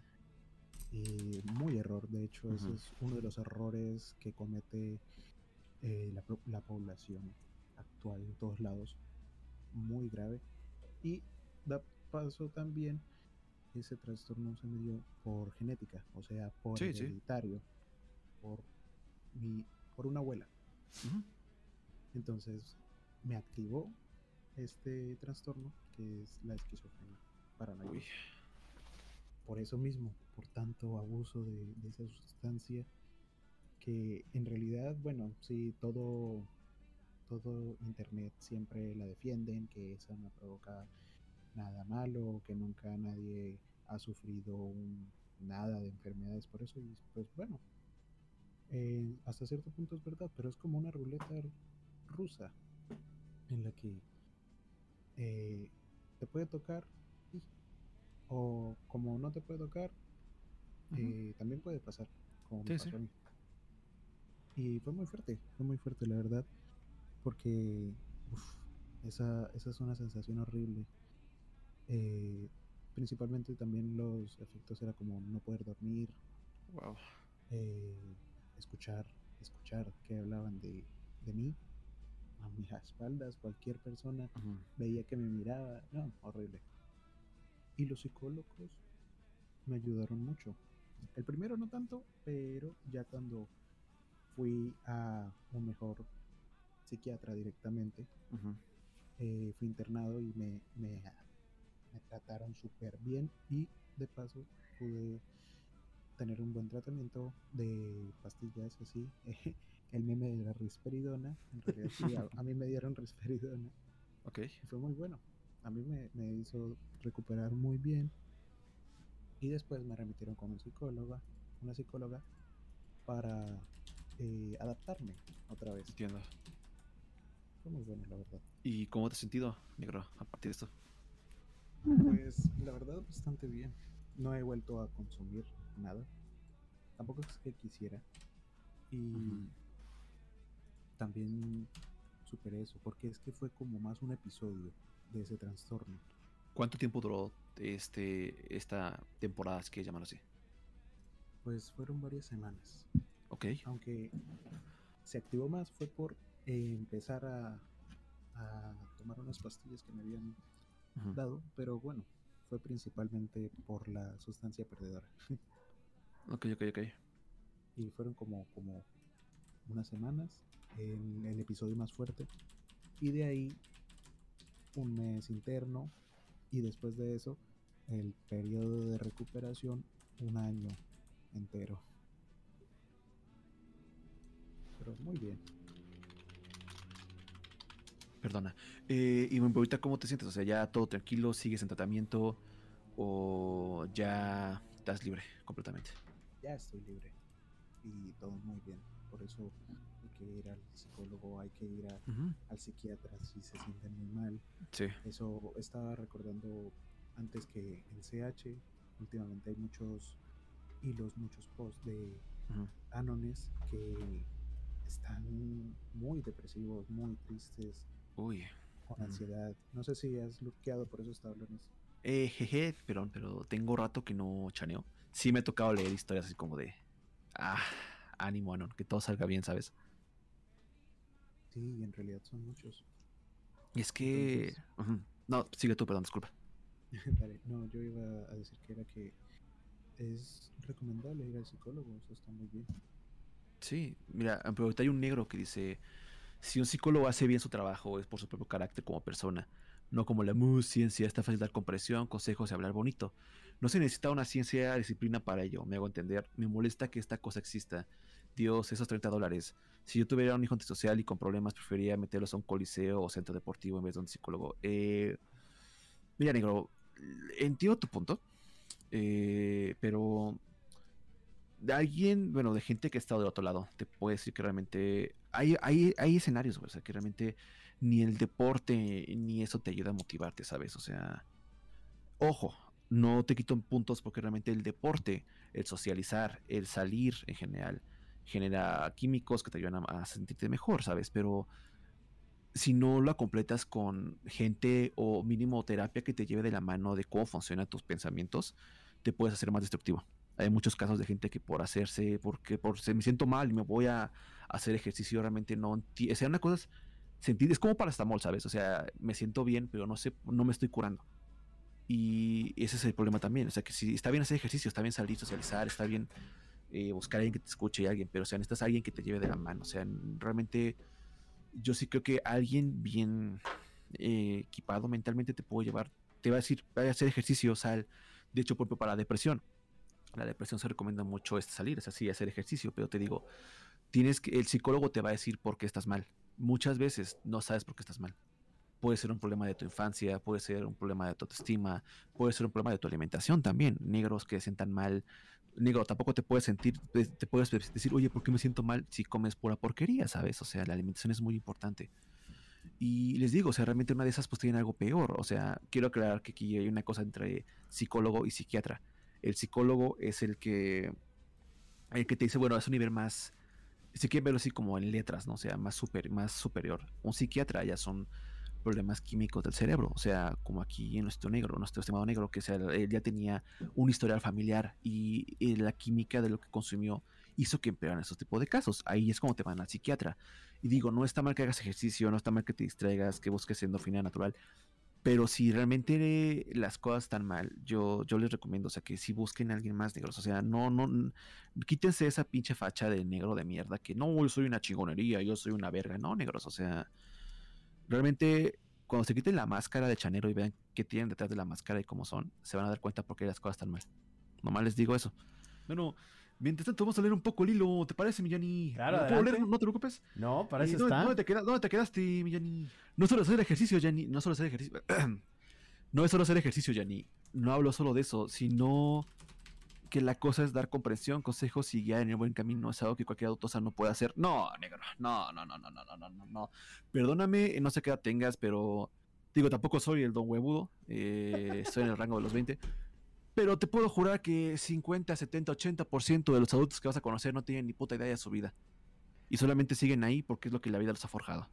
Eh, muy error, de hecho, ese Ujú. es uno de los errores que comete eh, la, pro- la población actual en todos lados, muy grave. Y da paso también, ese trastorno se me dio por genética, o sea, por Sí, sí. hereditario, por mi, por una abuela. Ujú. Entonces me activó este trastorno que es la esquizofrenia paranoide. Uy. Por eso mismo, por tanto abuso de, de esa sustancia, que en realidad, bueno, sí, todo, todo internet siempre la defienden, que esa no provoca nada malo, que nunca nadie ha sufrido un, nada de enfermedades por eso, y pues bueno, eh, hasta cierto punto es verdad, pero es como una ruleta rusa en la que eh, te puede tocar y, o como no te puede tocar, Ujú. eh, también puede pasar, como me Sí, sí. pasó a mí. Y fue muy fuerte, fue muy fuerte la verdad, porque uf, esa, esa es una sensación horrible. Eh, Principalmente también los efectos era como no poder dormir, Wow. eh, escuchar, escuchar que hablaban de, de mí a mis espaldas, cualquier persona Ujú. veía que me miraba, no, horrible. Y los psicólogos me ayudaron mucho. El primero no tanto, pero ya cuando fui a un mejor psiquiatra directamente, Ujú. eh, fui internado y me, me, me trataron súper bien y de paso pude tener un buen tratamiento de pastillas así. El meme de la risperidona, en realidad sí, a, a mí me dieron risperidona Ok. y fue muy bueno. A mí me, me hizo recuperar muy bien y después me remitieron con un psicóloga, una psicóloga para eh, adaptarme otra vez. Entiendo. Fue muy bueno, la verdad. ¿Y cómo te has sentido, negro, a partir de esto? Pues la verdad bastante bien. No he vuelto a consumir nada. Tampoco es que quisiera. Y Ujú. también superé eso, porque es que fue como más un episodio de ese trastorno. ¿Cuánto tiempo duró este, esta temporada, si quieres llamarlo así? Pues fueron varias semanas. Ok. Aunque se activó más fue por eh, empezar a, a tomar unas pastillas que me habían Ujú. dado, pero bueno, fue principalmente por la sustancia perdedora. Ok, ok, ok. Y fueron como, como unas semanas en el episodio más fuerte. Y de ahí un mes interno. Y después de eso, el periodo de recuperación, un año entero. Pero muy bien. Perdona. Eh, y bueno, ahorita, ¿cómo te sientes? O sea, ¿ya todo tranquilo? ¿Sigues en tratamiento? ¿O ya estás libre completamente? Ya estoy libre. Y todo muy bien. Por eso hay que ir al psicólogo, hay que ir a, Ujú. al psiquiatra si se sienten muy mal. Sí. Eso estaba recordando antes que en C H, últimamente hay muchos hilos, muchos posts de Ujú. anones que están muy depresivos, muy tristes, Uy. con Ujú. ansiedad. No sé si has lurkeado por esos tablones. Eh, jeje, perdón, pero tengo rato que no chaneo. Sí me ha tocado leer historias así como de... Ah, ánimo, Anon, que todo salga bien, ¿sabes? Sí, y en realidad son muchos. Y es que... Entonces, Ujú. No, sigue tú, perdón, disculpa. dale, no, yo iba a decir que era que es recomendable ir al psicólogo, eso está muy bien. Sí, mira, pero ahorita hay un negro que dice... Si un psicólogo hace bien su trabajo es por su propio carácter como persona, no como la mus ciencia, está fácil dar comprensión, consejos y hablar bonito. No se necesita una ciencia disciplina para ello, me hago entender. Me molesta que esta cosa exista. Dios, esos treinta dólares. Si yo tuviera un hijo antisocial y con problemas, preferiría meterlos a un coliseo o centro deportivo en vez de un psicólogo. Eh, mira, negro, entiendo tu punto, eh, pero de alguien, bueno, de gente que ha estado del otro lado, te puedo decir que realmente hay, hay, hay escenarios, güey, o sea, que realmente ni el deporte ni eso te ayuda a motivarte, ¿sabes? O sea, ojo, no te quito puntos porque realmente el deporte, el socializar, el salir en general, genera químicos que te ayudan a, a sentirte mejor, ¿sabes? Pero si no lo completas con gente o mínimo terapia que te lleve de la mano de cómo funcionan tus pensamientos, te puedes hacer más destructivo. Hay muchos casos de gente que por hacerse, porque por se me siento mal y me voy a hacer ejercicio, realmente no entiendo. O sea, una cosa es sentir, es como paracetamol, ¿sabes? O sea, me siento bien, pero no sé, no me estoy curando. Y ese es el problema también. O sea, que si está bien hacer ejercicio, está bien salir, socializar, está bien eh, buscar a alguien que te escuche y alguien, pero o sea, necesitas a alguien que te lleve de la mano. O sea, realmente yo sí creo que alguien bien eh, equipado mentalmente te puede llevar, te va a decir, vaya a hacer ejercicio, sal. De hecho, propio para la depresión. La depresión se recomienda mucho este salir, es así, hacer ejercicio, pero te digo, tienes que, el psicólogo te va a decir por qué estás mal. Muchas veces no sabes por qué estás mal. Puede ser un problema de tu infancia, puede ser un problema de tu autoestima, puede ser un problema de tu alimentación también. Negros que se sientan mal, negro, tampoco te puedes sentir, te puedes decir, oye, ¿por qué me siento mal si comes pura porquería, sabes? O sea, la alimentación es muy importante. Y les digo, o sea, realmente una de esas pues tiene algo peor. O sea, quiero aclarar que aquí hay una cosa entre psicólogo y psiquiatra. El psicólogo es el que el que te dice, bueno, es un nivel más, si quieren verlo así como en letras, ¿no? O sea, más, super, más superior. Un psiquiatra ya son problemas químicos del cerebro, o sea, como aquí en nuestro negro, nuestro estimado negro, que sea, él ya tenía un historial familiar y, y la química de lo que consumió hizo que empeoraran esos tipos de casos. Ahí es como te van al psiquiatra. Y digo, no está mal que hagas ejercicio, no está mal que te distraigas, que busques endorfina natural, pero si realmente las cosas están mal, yo, yo les recomiendo, o sea, que si busquen a alguien más negros, o sea, no, no, n- quítense esa pinche facha de negro de mierda, que no, yo soy una chingonería, yo soy una verga, no, negros, o sea, realmente cuando se quiten la máscara de chanero y vean qué tienen detrás de la máscara y cómo son, se van a dar cuenta por qué las cosas están mal. Nomás les digo eso. Bueno, mientras tanto vamos a leer un poco el hilo, ¿te parece, Millani? Claro, ¿Lo puedo leer? adelante. No te preocupes. No, para ¿Y eso dónde, está. dónde te queda- dónde te quedaste, Millani? No solo hacer ejercicio, Yanni, no solo hacer ejercicio. No es solo hacer ejercicio, Yanni. No hablo solo de eso, sino que la cosa es dar comprensión, consejos y guiar en el buen camino. Es algo que cualquier adulto sano puede hacer. No, negro, no, no, no, no, no, no, no, no, no. Perdóname, no sé qué edad tengas, pero digo, tampoco soy el don huevudo. Eh, estoy en el rango de los veinte. Pero te puedo jurar que cincuenta, setenta, ochenta por ciento de los adultos que vas a conocer no tienen ni puta idea de su vida. Y solamente siguen ahí porque es lo que la vida los ha forjado.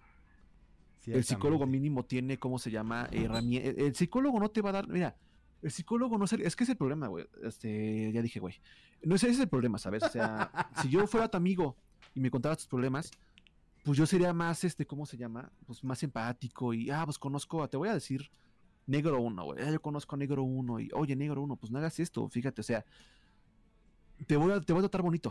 El psicólogo Ciertamente. mínimo tiene, ¿cómo se llama? Herramienta. El, el psicólogo no te va a dar, mira, el psicólogo no es, el- es que es el problema, güey. Este, ya dije, güey. No es ese es el problema, ¿sabes? O sea, si yo fuera tu amigo y me contaras tus problemas, pues yo sería más, este, ¿cómo se llama? Pues más empático y, ah, pues conozco, te voy a decir Negro uno, güey. Ah, yo conozco a Negro uno y, oye, Negro uno, pues no hagas esto, fíjate, o sea, te voy a, te voy a tratar bonito.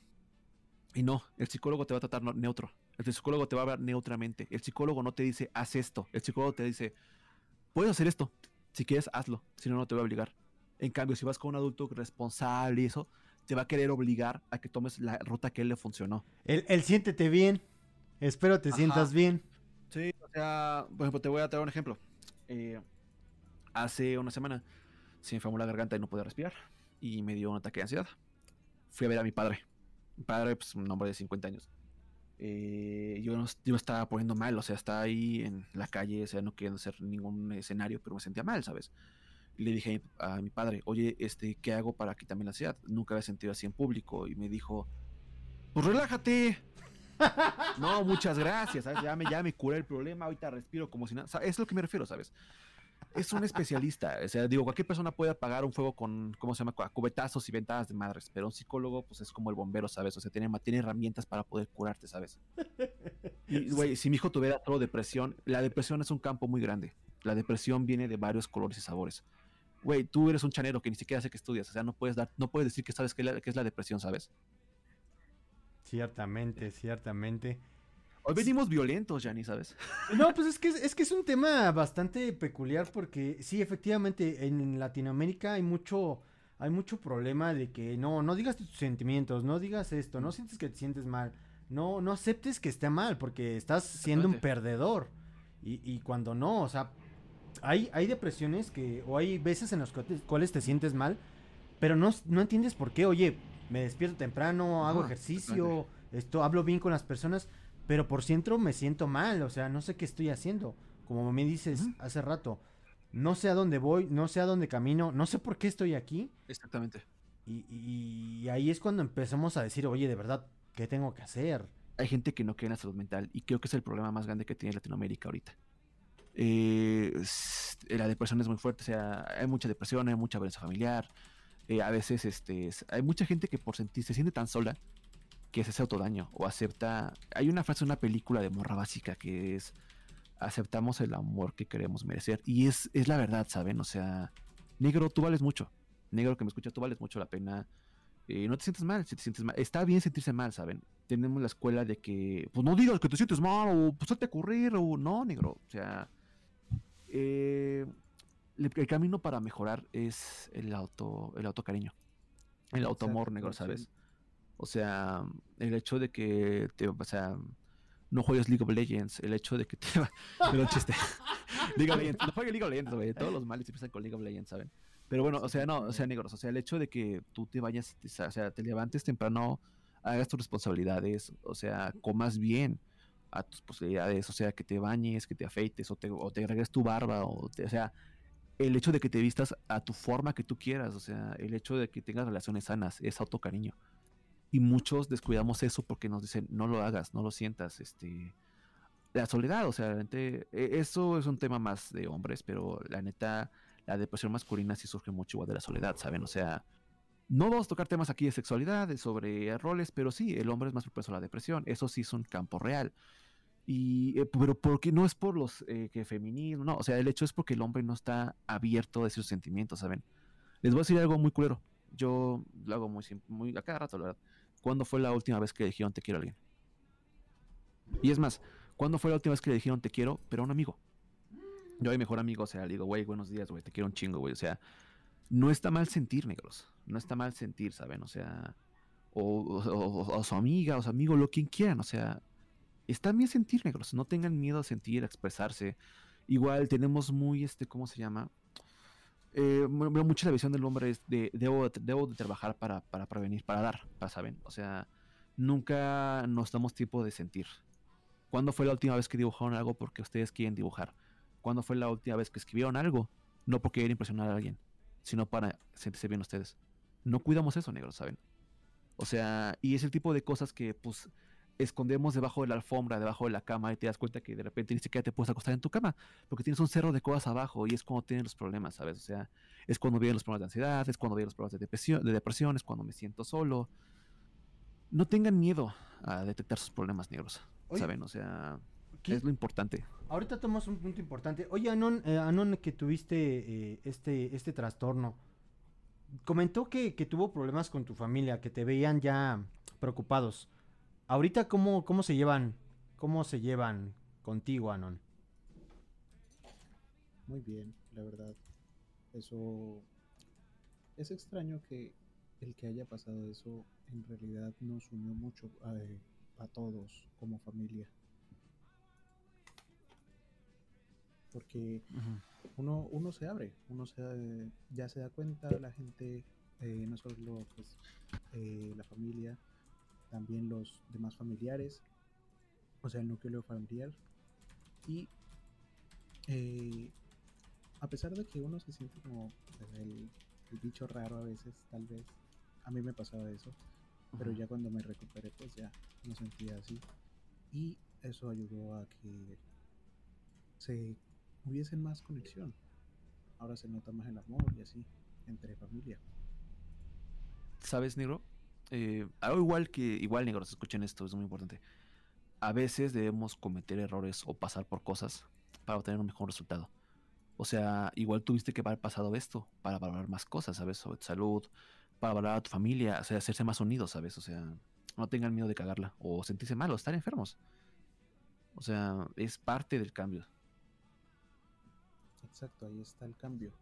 Y no, el psicólogo te va a tratar no- neutro. El psicólogo te va a hablar neutramente. El psicólogo no te dice, haz esto. El psicólogo te dice, puedes hacer esto. Si quieres, hazlo. Si no, no te voy a obligar. En cambio, si vas con un adulto responsable y eso, te va a querer obligar a que tomes la ruta que a él le funcionó. El, el siéntete bien. Espero te Ajá. sientas bien. Sí, o sea, por ejemplo, te voy a traer un ejemplo. Eh, hace una semana se me inflamó la garganta y no podía respirar. Y me dio un ataque de ansiedad. Fui a ver a mi padre. Mi padre, pues un hombre de cincuenta años. Eh, yo, no, yo me estaba poniendo mal, o sea, estaba ahí en la calle, o sea, no queriendo hacer ningún escenario, pero me sentía mal, ¿sabes? Y le dije a mi, a mi padre, oye, este, ¿qué hago para quitarme la ansiedad? Nunca había sentido así en público. Y me dijo, pues relájate. No, muchas gracias, ¿sabes? Ya me, ya me curé el problema, ahorita respiro como si nada. ¿Sabes? Es lo que me refiero, ¿sabes? Es un especialista, o sea, digo, cualquier persona puede apagar un fuego con, ¿cómo se llama? A cubetazos y ventanas de madres, pero un psicólogo, pues es como el bombero, ¿sabes? O sea, tiene, tiene herramientas para poder curarte, ¿sabes? Y, güey, si mi hijo tuviera solo depresión, la depresión es un campo muy grande. La depresión viene de varios colores y sabores. Güey, tú eres un chanero que ni siquiera sé que estudias, o sea, no puedes dar, no puedes decir que sabes qué es la, qué es la depresión, ¿sabes? Ciertamente, ciertamente. Hoy venimos violentos, Yanni, ¿sabes? No, pues es que es, es que es un tema bastante peculiar porque sí, efectivamente, en Latinoamérica hay mucho, hay mucho problema de que no, no digas tus sentimientos, no digas esto, no sientes que te sientes mal, no, no aceptes que esté mal porque estás siendo un Exactamente. perdedor. Y, y cuando no, o sea, hay, hay depresiones que, o hay veces en las cuales cuales te sientes mal, pero no, no entiendes por qué. Oye, me despierto temprano, hago Ajá, ejercicio, esto, hablo bien con las personas, pero por dentro me siento mal, o sea, no sé qué estoy haciendo. Como me dices Ujú. hace rato, no sé a dónde voy, no sé a dónde camino, no sé por qué estoy aquí. Exactamente. Y, y- y ahí es cuando empezamos a decir, oye, de verdad, ¿qué tengo que hacer? Hay gente que no cree en la salud mental y creo que es el problema más grande que tiene Latinoamérica ahorita. Eh, s- la depresión es muy fuerte, o sea, hay mucha depresión, hay mucha violencia familiar. Eh, a veces este, es- hay mucha gente que por sentir se siente tan sola que se hace autodaño o acepta. Hay una frase en una película de morra básica que es: aceptamos el amor que queremos merecer. Y es, es la verdad, ¿saben? O sea, negro, tú vales mucho. Negro que me escucha, tú vales mucho la pena. Eh, no te sientes mal, si te sientes mal. Está bien sentirse mal, ¿saben? Tenemos la escuela de que, pues no digas que te sientes mal, o pues salte a correr, o no, negro. O sea, eh, el, el camino para mejorar es el auto, el autocariño, el autoamor, negro, Exacto, sí. ¿sabes? O sea, el hecho de que te, o sea, no juegues League of Legends, el hecho de que te va. Pero un chiste. League of Legends, no juegues League of Legends, güey. Todos los males empiezan con League of Legends, ¿saben? Pero bueno, o Sí, sea, sí, no, o claro. sea, negros, o sea, el hecho de que tú te vayas, te- o sea, te levantes temprano, hagas tus responsabilidades, o sea, comas bien a tus posibilidades, o sea, que te bañes, que te afeites, o te, o te arregles tu barba, o, te- o sea, el hecho de que te vistas a tu forma que tú quieras, o sea, el hecho de que tengas relaciones sanas, es autocariño. Y muchos descuidamos eso porque nos dicen, no lo hagas, no lo sientas, este, la soledad, o sea, realmente, e- eso es un tema más de hombres, pero la neta, la depresión masculina sí surge mucho igual de la soledad, ¿saben? O sea, no vamos a tocar temas aquí de sexualidad, de sobre roles, pero sí, el hombre es más propenso a la depresión, eso sí es un campo real. Y, eh, pero porque no es por los eh, que feminismo, no, o sea, el hecho es porque el hombre no está abierto a sus sentimientos, ¿saben? Les voy a decir algo muy culero. Yo lo hago muy, sim- muy a cada rato, la verdad. ¿Cuándo fue la última vez que le dijeron te quiero a alguien? Y es más, ¿cuándo fue la última vez que le dijeron te quiero, pero a un amigo? Yo a mi mejor amigo, o sea, le digo, güey, buenos días, güey, te quiero un chingo, güey. O sea, no está mal sentir, negros. No está mal sentir, ¿saben? O sea, o, o- o- o su amiga, o su amigo, lo quien quieran. O sea, está bien sentir, negros. No tengan miedo a sentir, a expresarse. Igual tenemos muy, este, ¿cómo se llama? Eh, bueno, veo mucho la visión del hombre es de debo, de- debo de trabajar para, para prevenir, para dar, para, ¿saben? O sea, nunca nos damos tiempo de sentir. ¿Cuándo fue la última vez que dibujaron algo porque ustedes quieren dibujar? ¿Cuándo fue la última vez que escribieron algo? No porque quieran impresionar a alguien, sino para sentirse bien ustedes. No cuidamos eso, negros, ¿saben? O sea, y es el tipo de cosas que, pues, escondemos debajo de la alfombra, debajo de la cama, y te das cuenta que de repente ni siquiera te puedes acostar en tu cama, porque tienes un cerro de cosas abajo, y es cuando tienen los problemas, ¿sabes? O sea, es cuando vienen los problemas de ansiedad, es cuando vienen los problemas de depresión, de depresión, es cuando me siento solo. No tengan miedo a detectar sus problemas, negros, Oye, ¿saben? O sea, ¿qué? es lo importante. Ahorita tomas un punto importante. Oye, Anon, eh, Anon que tuviste eh, este, este trastorno, comentó que, que tuvo problemas con tu familia, que te veían ya preocupados. Ahorita, ¿cómo, cómo se llevan? ¿Cómo se llevan contigo, Anon? Muy bien, la verdad. Eso es extraño que el que haya pasado eso en realidad nos unió mucho a, a todos como familia. Porque Ujú. uno, uno se abre, uno se, ya se da cuenta, la gente, eh, no solo pues, eh, la familia, también los demás familiares, o sea, el núcleo familiar. Y eh, a pesar de que uno se siente como pues, el, el bicho raro a veces, tal vez, a mí me pasaba eso, pero Ujú. ya cuando me recuperé, pues ya no sentía así. Y eso ayudó a que se hubiesen más conexión. Ahora se nota más el amor y así, entre familia. ¿Sabes, negro? Eh, algo igual que, igual, negros, escuchen esto, es muy importante. A veces debemos cometer errores o pasar por cosas para obtener un mejor resultado. O sea, igual tuviste que haber pasado esto para valorar más cosas, ¿sabes? Sobre tu salud, para valorar a tu familia, o sea, hacerse más unidos, ¿sabes? O sea, no tengan miedo de cagarla o sentirse mal o estar enfermos. O sea, es parte del cambio. Exacto, ahí está el cambio.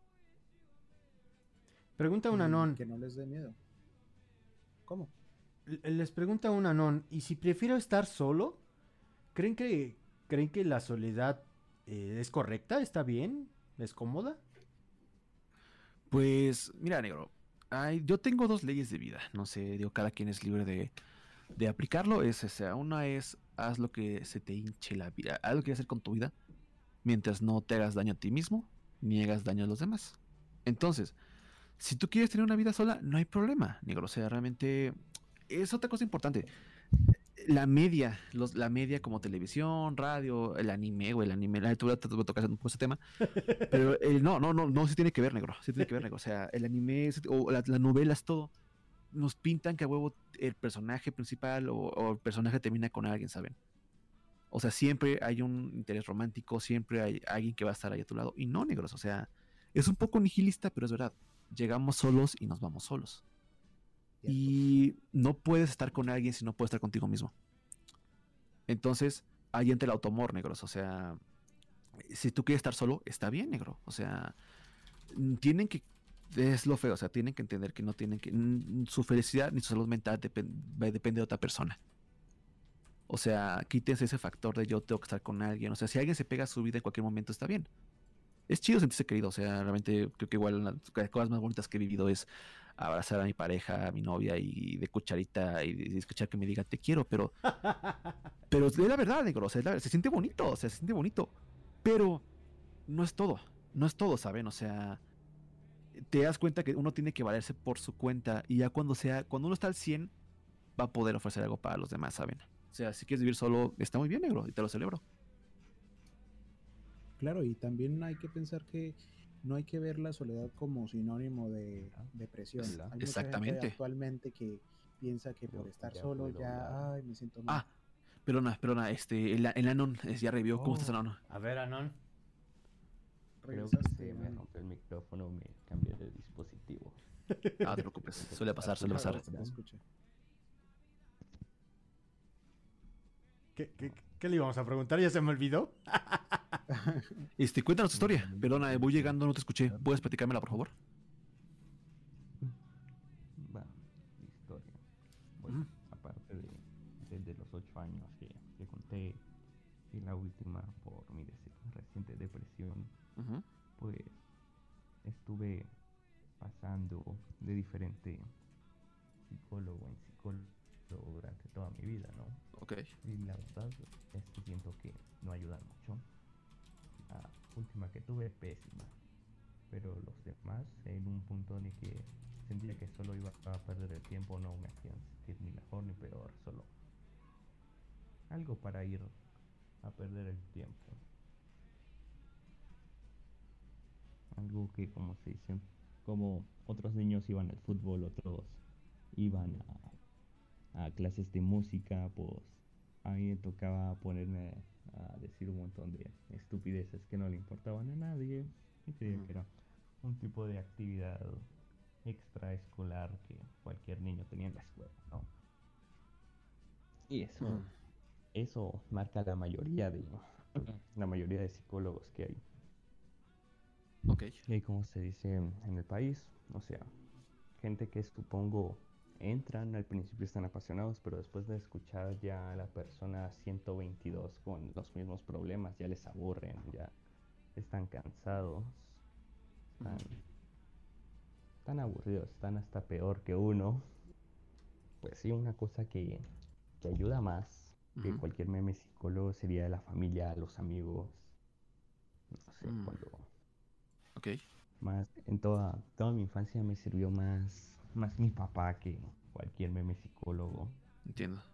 Pregunta un Y Anon. que no les dé miedo. ¿Cómo? L- Les pregunta un Anon. ¿Y si prefiero estar solo? ¿Creen que, ¿creen que la soledad eh, es correcta? ¿Está bien? ¿Es cómoda? Pues, mira, negro, Ay, yo tengo dos leyes de vida. No sé, digo, cada quien es libre de, de aplicarlo. Es, o sea, una es haz lo que se te hinche la vida, haz lo que quieras hacer con tu vida, mientras no te hagas daño a ti mismo, ni hagas daño a los demás. Entonces, si tú quieres tener una vida sola, no hay problema, negro. O sea, realmente es otra cosa importante. La media, los, la media como televisión, radio, el anime, o el anime, la tú te tocas un poco ese tema, pero el, no, no, no, no, sí tiene que ver, negro, sí tiene que ver, negro. O sea, el anime sí- o la- las novelas, todo, nos pintan que a huevo el personaje principal o, o el personaje termina con alguien, ¿saben? O sea, siempre hay un interés romántico, siempre hay alguien que va a estar ahí a tu lado. Y no, negros, o sea, es un poco nihilista, pero es verdad. Llegamos solos y nos vamos solos. Cierto. Y no puedes estar con alguien si no puedes estar contigo mismo. Entonces, ahí entra el automor, negros. O sea, si tú quieres estar solo, está bien, negro. O sea, mm, tienen que. Es lo feo, o sea, tienen que entender que no tienen que. mm, Su felicidad ni su salud mental depen- va- depende de otra persona. O sea, quítense ese factor de yo tengo que estar con alguien. O sea, si alguien se pega a su vida en cualquier momento, está bien. Es chido sentirse querido. O sea, realmente creo que igual una de las cosas más bonitas que he vivido es abrazar a mi pareja, a mi novia y de cucharita y de escuchar que me diga te quiero, pero, pero es la verdad, negro. O sea, es la- se siente bonito, o sea, se siente bonito. Pero no es todo, no es todo, ¿saben? O sea, te das cuenta que uno tiene que valerse por su cuenta y ya cuando sea, cuando uno está al cien va a poder ofrecer algo para los demás, ¿saben? O sea, si quieres vivir solo, está muy bien, negro, y te lo celebro. Claro, y también hay que pensar que no hay que ver la soledad como sinónimo de depresión. Hola. Hay mucha gente Exactamente. actualmente que piensa que por Creo que estar ya solo puedo ya, hablar. ay, me siento mal. Ah, perdona, perdona, este, el, el Anon eh, ya revió. ¿Cómo estás, Oh, Anon? A ver, Anon. Creo que Regresaste, se me Anon. rompió el micrófono, me cambié de dispositivo. Ah, no te preocupes, suele pasar, suele Ahora pasar. se te escucha. ¿Qué, qué, qué le íbamos a preguntar? Ya se me olvidó. Este, cuéntanos tu historia. Perdona, eh, voy llegando, no te escuché. ¿Puedes platicármela, por favor? Va, historia. Pues, Ujú. aparte de desde los ocho años que, que conté y la última por mi des- reciente depresión, Ujú. pues estuve pasando de diferente psicólogo en psicólogo durante toda mi vida, ¿no? Ok. Y la verdad es que siento que no ayudan mucho. La última que tuve, pésima. Pero los demás, en un punto en el que sentía que solo iba a perder el tiempo, no me hacían sentir ni mejor ni peor, solo algo para ir a perder el tiempo. Algo que, como se dice, como otros niños iban al fútbol, otros iban a, a clases de música, pues a mí me tocaba ponerme a decir un montón de estupideces que no le importaban a nadie y creía Ujú. que era un tipo de actividad extraescolar que cualquier niño tenía en la escuela, ¿no? Y eso, Ujú. eso marca la mayoría de la mayoría de psicólogos que hay. Ok. Y como se dice en el país, o sea, gente que supongo entran, al principio están apasionados, pero después de escuchar ya a la persona ciento veintidós con los mismos problemas, ya les aburren, ya están cansados, están, están aburridos, están hasta peor que uno. Pues sí, una cosa que, que ayuda más que Ujú. cualquier meme psicólogo sería la familia, los amigos, no sé, Mm. cuando Ok. más en toda, toda mi infancia me sirvió más, más mi papá que cualquier meme psicólogo. Entiendo.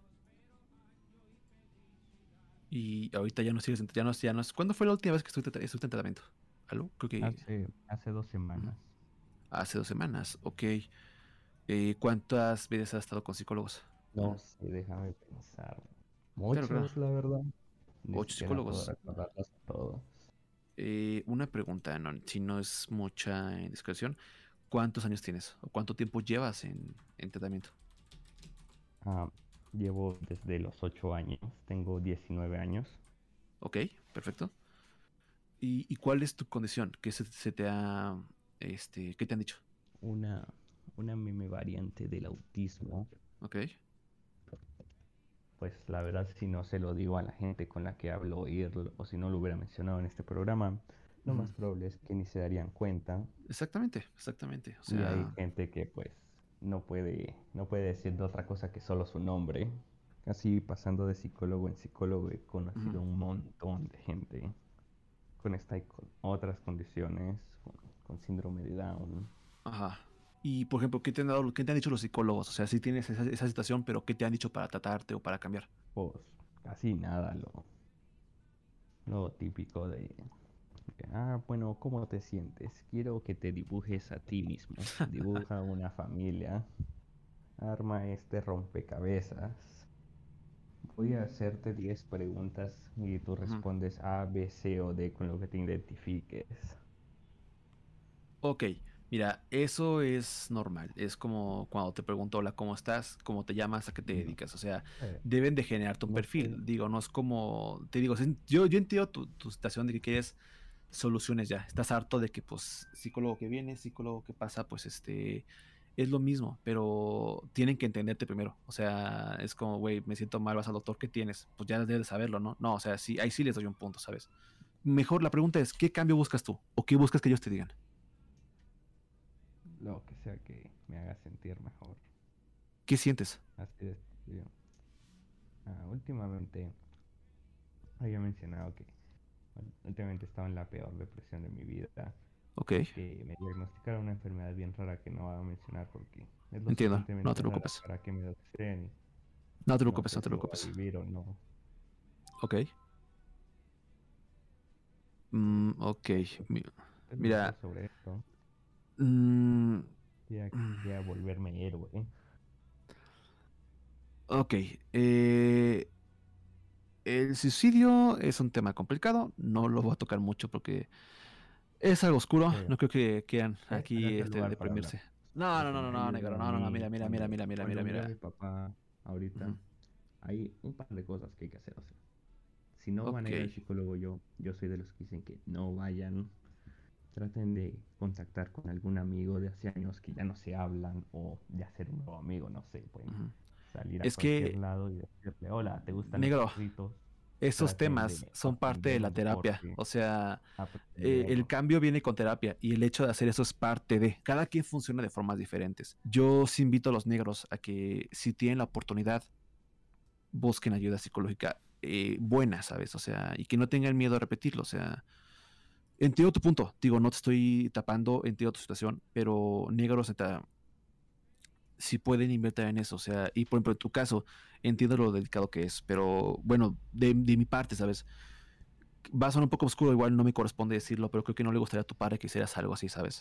Y ahorita ya no sigues, en- ya no, ya no. ¿Cuándo fue la última vez que estuviste, estuviste en tratamiento? ¿Algo? Creo que Hace, hace dos semanas. hace dos semanas. Ok. Eh, ¿cuántas veces has estado con psicólogos? No Mm. sé, déjame pensar. Claro, claro. Muchos, la verdad. Ni Ocho siquiera puedo psicólogos. recordarlos todos. Eh, una pregunta, no, si no es mucha indiscreción. ¿Cuántos años tienes? ¿O cuánto tiempo llevas en, en tratamiento? Ah, llevo desde los ocho años, tengo diecinueve años. Ok, perfecto. ¿Y, y cuál es tu condición? ¿Qué se, se te ha, este, qué te han dicho? Una, una meme variante del autismo. Ok. Pues la verdad, si no se lo digo a la gente con la que hablo oír, o si no lo hubiera mencionado en este programa, lo más Ujú. probable es que ni se darían cuenta. Exactamente, exactamente. O Y hay sea, gente que pues no puede, no puede decir de otra cosa que solo su nombre. Así pasando de psicólogo en psicólogo he conocido ujú, un montón de gente con esta y con otras condiciones, con, con síndrome de Down. ajá. Y por ejemplo, ¿qué te han dado, qué te han dicho los psicólogos? O sea, si tienes esa, esa situación, pero ¿qué te han dicho para tratarte o para cambiar? Pues casi nada lo, lo típico de, de, ah, bueno, ¿cómo te sientes? Quiero que te dibujes a ti mismo. Dibuja una familia, arma este rompecabezas. Voy a hacerte diez preguntas y tú Ujú. respondes A, B, C o D con lo que te identifiques. Ok, mira, eso es normal. Es como cuando te pregunto, hola, ¿cómo estás? ¿Cómo te llamas? ¿A qué te No, dedicas? O sea, eh, deben de generarte un no sé, perfil. Digo, no es como, te digo, sen- yo, yo entiendo tu, tu situación de que quieres soluciones ya. Estás harto de que, pues, psicólogo que viene, psicólogo que pasa, pues, este, es lo mismo, pero tienen que entenderte primero. O sea, es como, güey, me siento mal, vas al doctor, ¿qué tienes? Pues ya debes saberlo, ¿no? No, o sea, sí, ahí sí les doy un punto, ¿sabes? Mejor la pregunta es, ¿qué cambio buscas tú? ¿O qué buscas que ellos te digan? lo que sea que me haga sentir mejor. ¿Qué sientes? Así de sencillo. Ah, últimamente había mencionado que bueno, últimamente estaba en la peor depresión de mi vida, Ok, que me diagnosticaron una enfermedad bien rara que no voy a mencionar porque es lo entiendo, no suficientemente te rara preocupes. para que me doceen y No te no preocupes, sé no te si voy a preocupes. vivir o no. Ok. Mm, ok. Mi- Es lo sé Mira. sobre esto. mm, Ya mm, quería volverme héroe. ok. eh, el suicidio es un tema complicado. No lo voy a tocar mucho porque es algo oscuro. Sí, No creo que quieran este no aquí es el este, lugar para hablar. deprimirse. No, no, Porque no, me no, ha no, ayudado negro. a No, no, no. Mira, mí mira, mira, cuando, mira, mira, mira, cuando murió mi mira. papá ahorita. Ujú. Hay un par de cosas que hay que hacer. O sea, si no van a Ok. ir al psicólogo, yo, yo soy de los que dicen que no vayan. Traten de contactar con algún amigo de hace años que ya no se hablan o de hacer un nuevo amigo, no sé, pueden Ujú. salir a Es cualquier que, lado y decirle, hola, ¿te gustan los negro, perritos? esos Traten temas de son parte de aprender la un terapia. deporte, O sea, eh, aprender, el cambio viene con terapia y el hecho de hacer eso es parte de. Cada quien funciona de formas diferentes. Yo sí invito a los negros a que si tienen la oportunidad, busquen ayuda psicológica eh, buena, ¿sabes? O sea, y que no tengan miedo a repetirlo. O sea, entiendo tu punto. Digo, no te estoy tapando, entiendo tu situación, pero negros, neta, si pueden invertir en eso. O sea, y por ejemplo, en tu caso, entiendo lo delicado que es, pero bueno, de, de mi parte, ¿sabes? Va a sonar un poco oscuro, igual no me corresponde decirlo, pero creo que no le gustaría a tu padre que hicieras algo así, ¿sabes?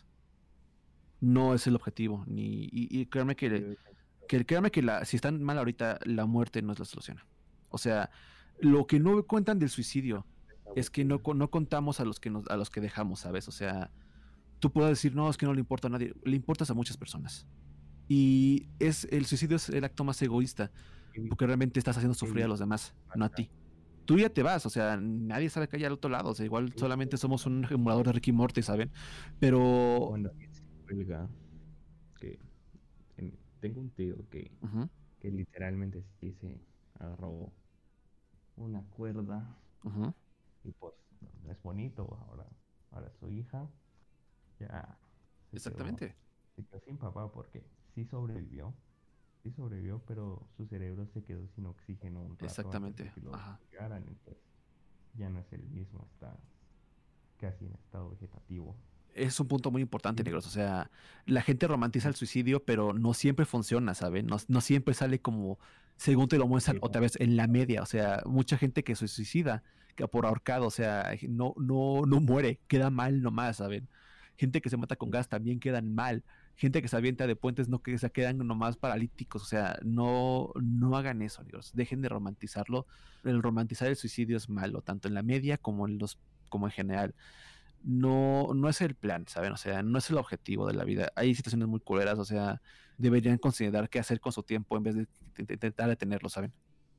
No es el objetivo, ni, y, y créanme que, eh, que, créanme que la, si están mal ahorita, la muerte no es la solución. O sea, lo que no cuentan del suicidio es que no, no contamos a los que, nos, a los que dejamos, ¿sabes? O sea, tú puedes decir, no, es que no le importa a nadie, le importas a muchas personas. Y es, el suicidio es el acto más egoísta, porque realmente estás haciendo sufrir a los demás, no a ti. Tú ya te vas, o sea, nadie sabe que hay al otro lado, o sea, igual solamente somos un emulador de Ricky Morty, ¿saben? Pero... cuando alguien se cuelga, que en- tengo un tío que, Ujú, que literalmente sí se agarró una cuerda ujú, y pues no es bonito, ahora, ahora su hija ya se quedó, exactamente, se quedó sin papá porque sí sobrevivió, sí sobrevivió, pero su cerebro se quedó sin oxígeno un rato antes de exactamente, que lo ajá. llegaran, entonces ya no es el mismo, está casi en estado vegetativo. Es un punto muy importante, Y negros. O sea, la gente romantiza no, el suicidio, pero no siempre funciona, ¿saben? No, no siempre sale como, según te lo muestran sí, no, otra vez, en la media. O sea, mucha gente que se suicida, que por ahorcado, o sea, no, no, no muere, queda mal nomás, ¿saben? Gente que se mata con sí, gas también quedan mal. Gente que se avienta de puentes no que se quedan nomás paralíticos. O sea, no, no hagan eso, negros. Dejen de romantizarlo. El romantizar el suicidio es malo, tanto en la media como en los, como en general no, no es el plan, ¿saben? O sea, no es el objetivo de la vida. Hay situaciones muy culeras, o sea, deberían considerar qué hacer con su tiempo en vez de int- intentar detenerlo, ¿saben?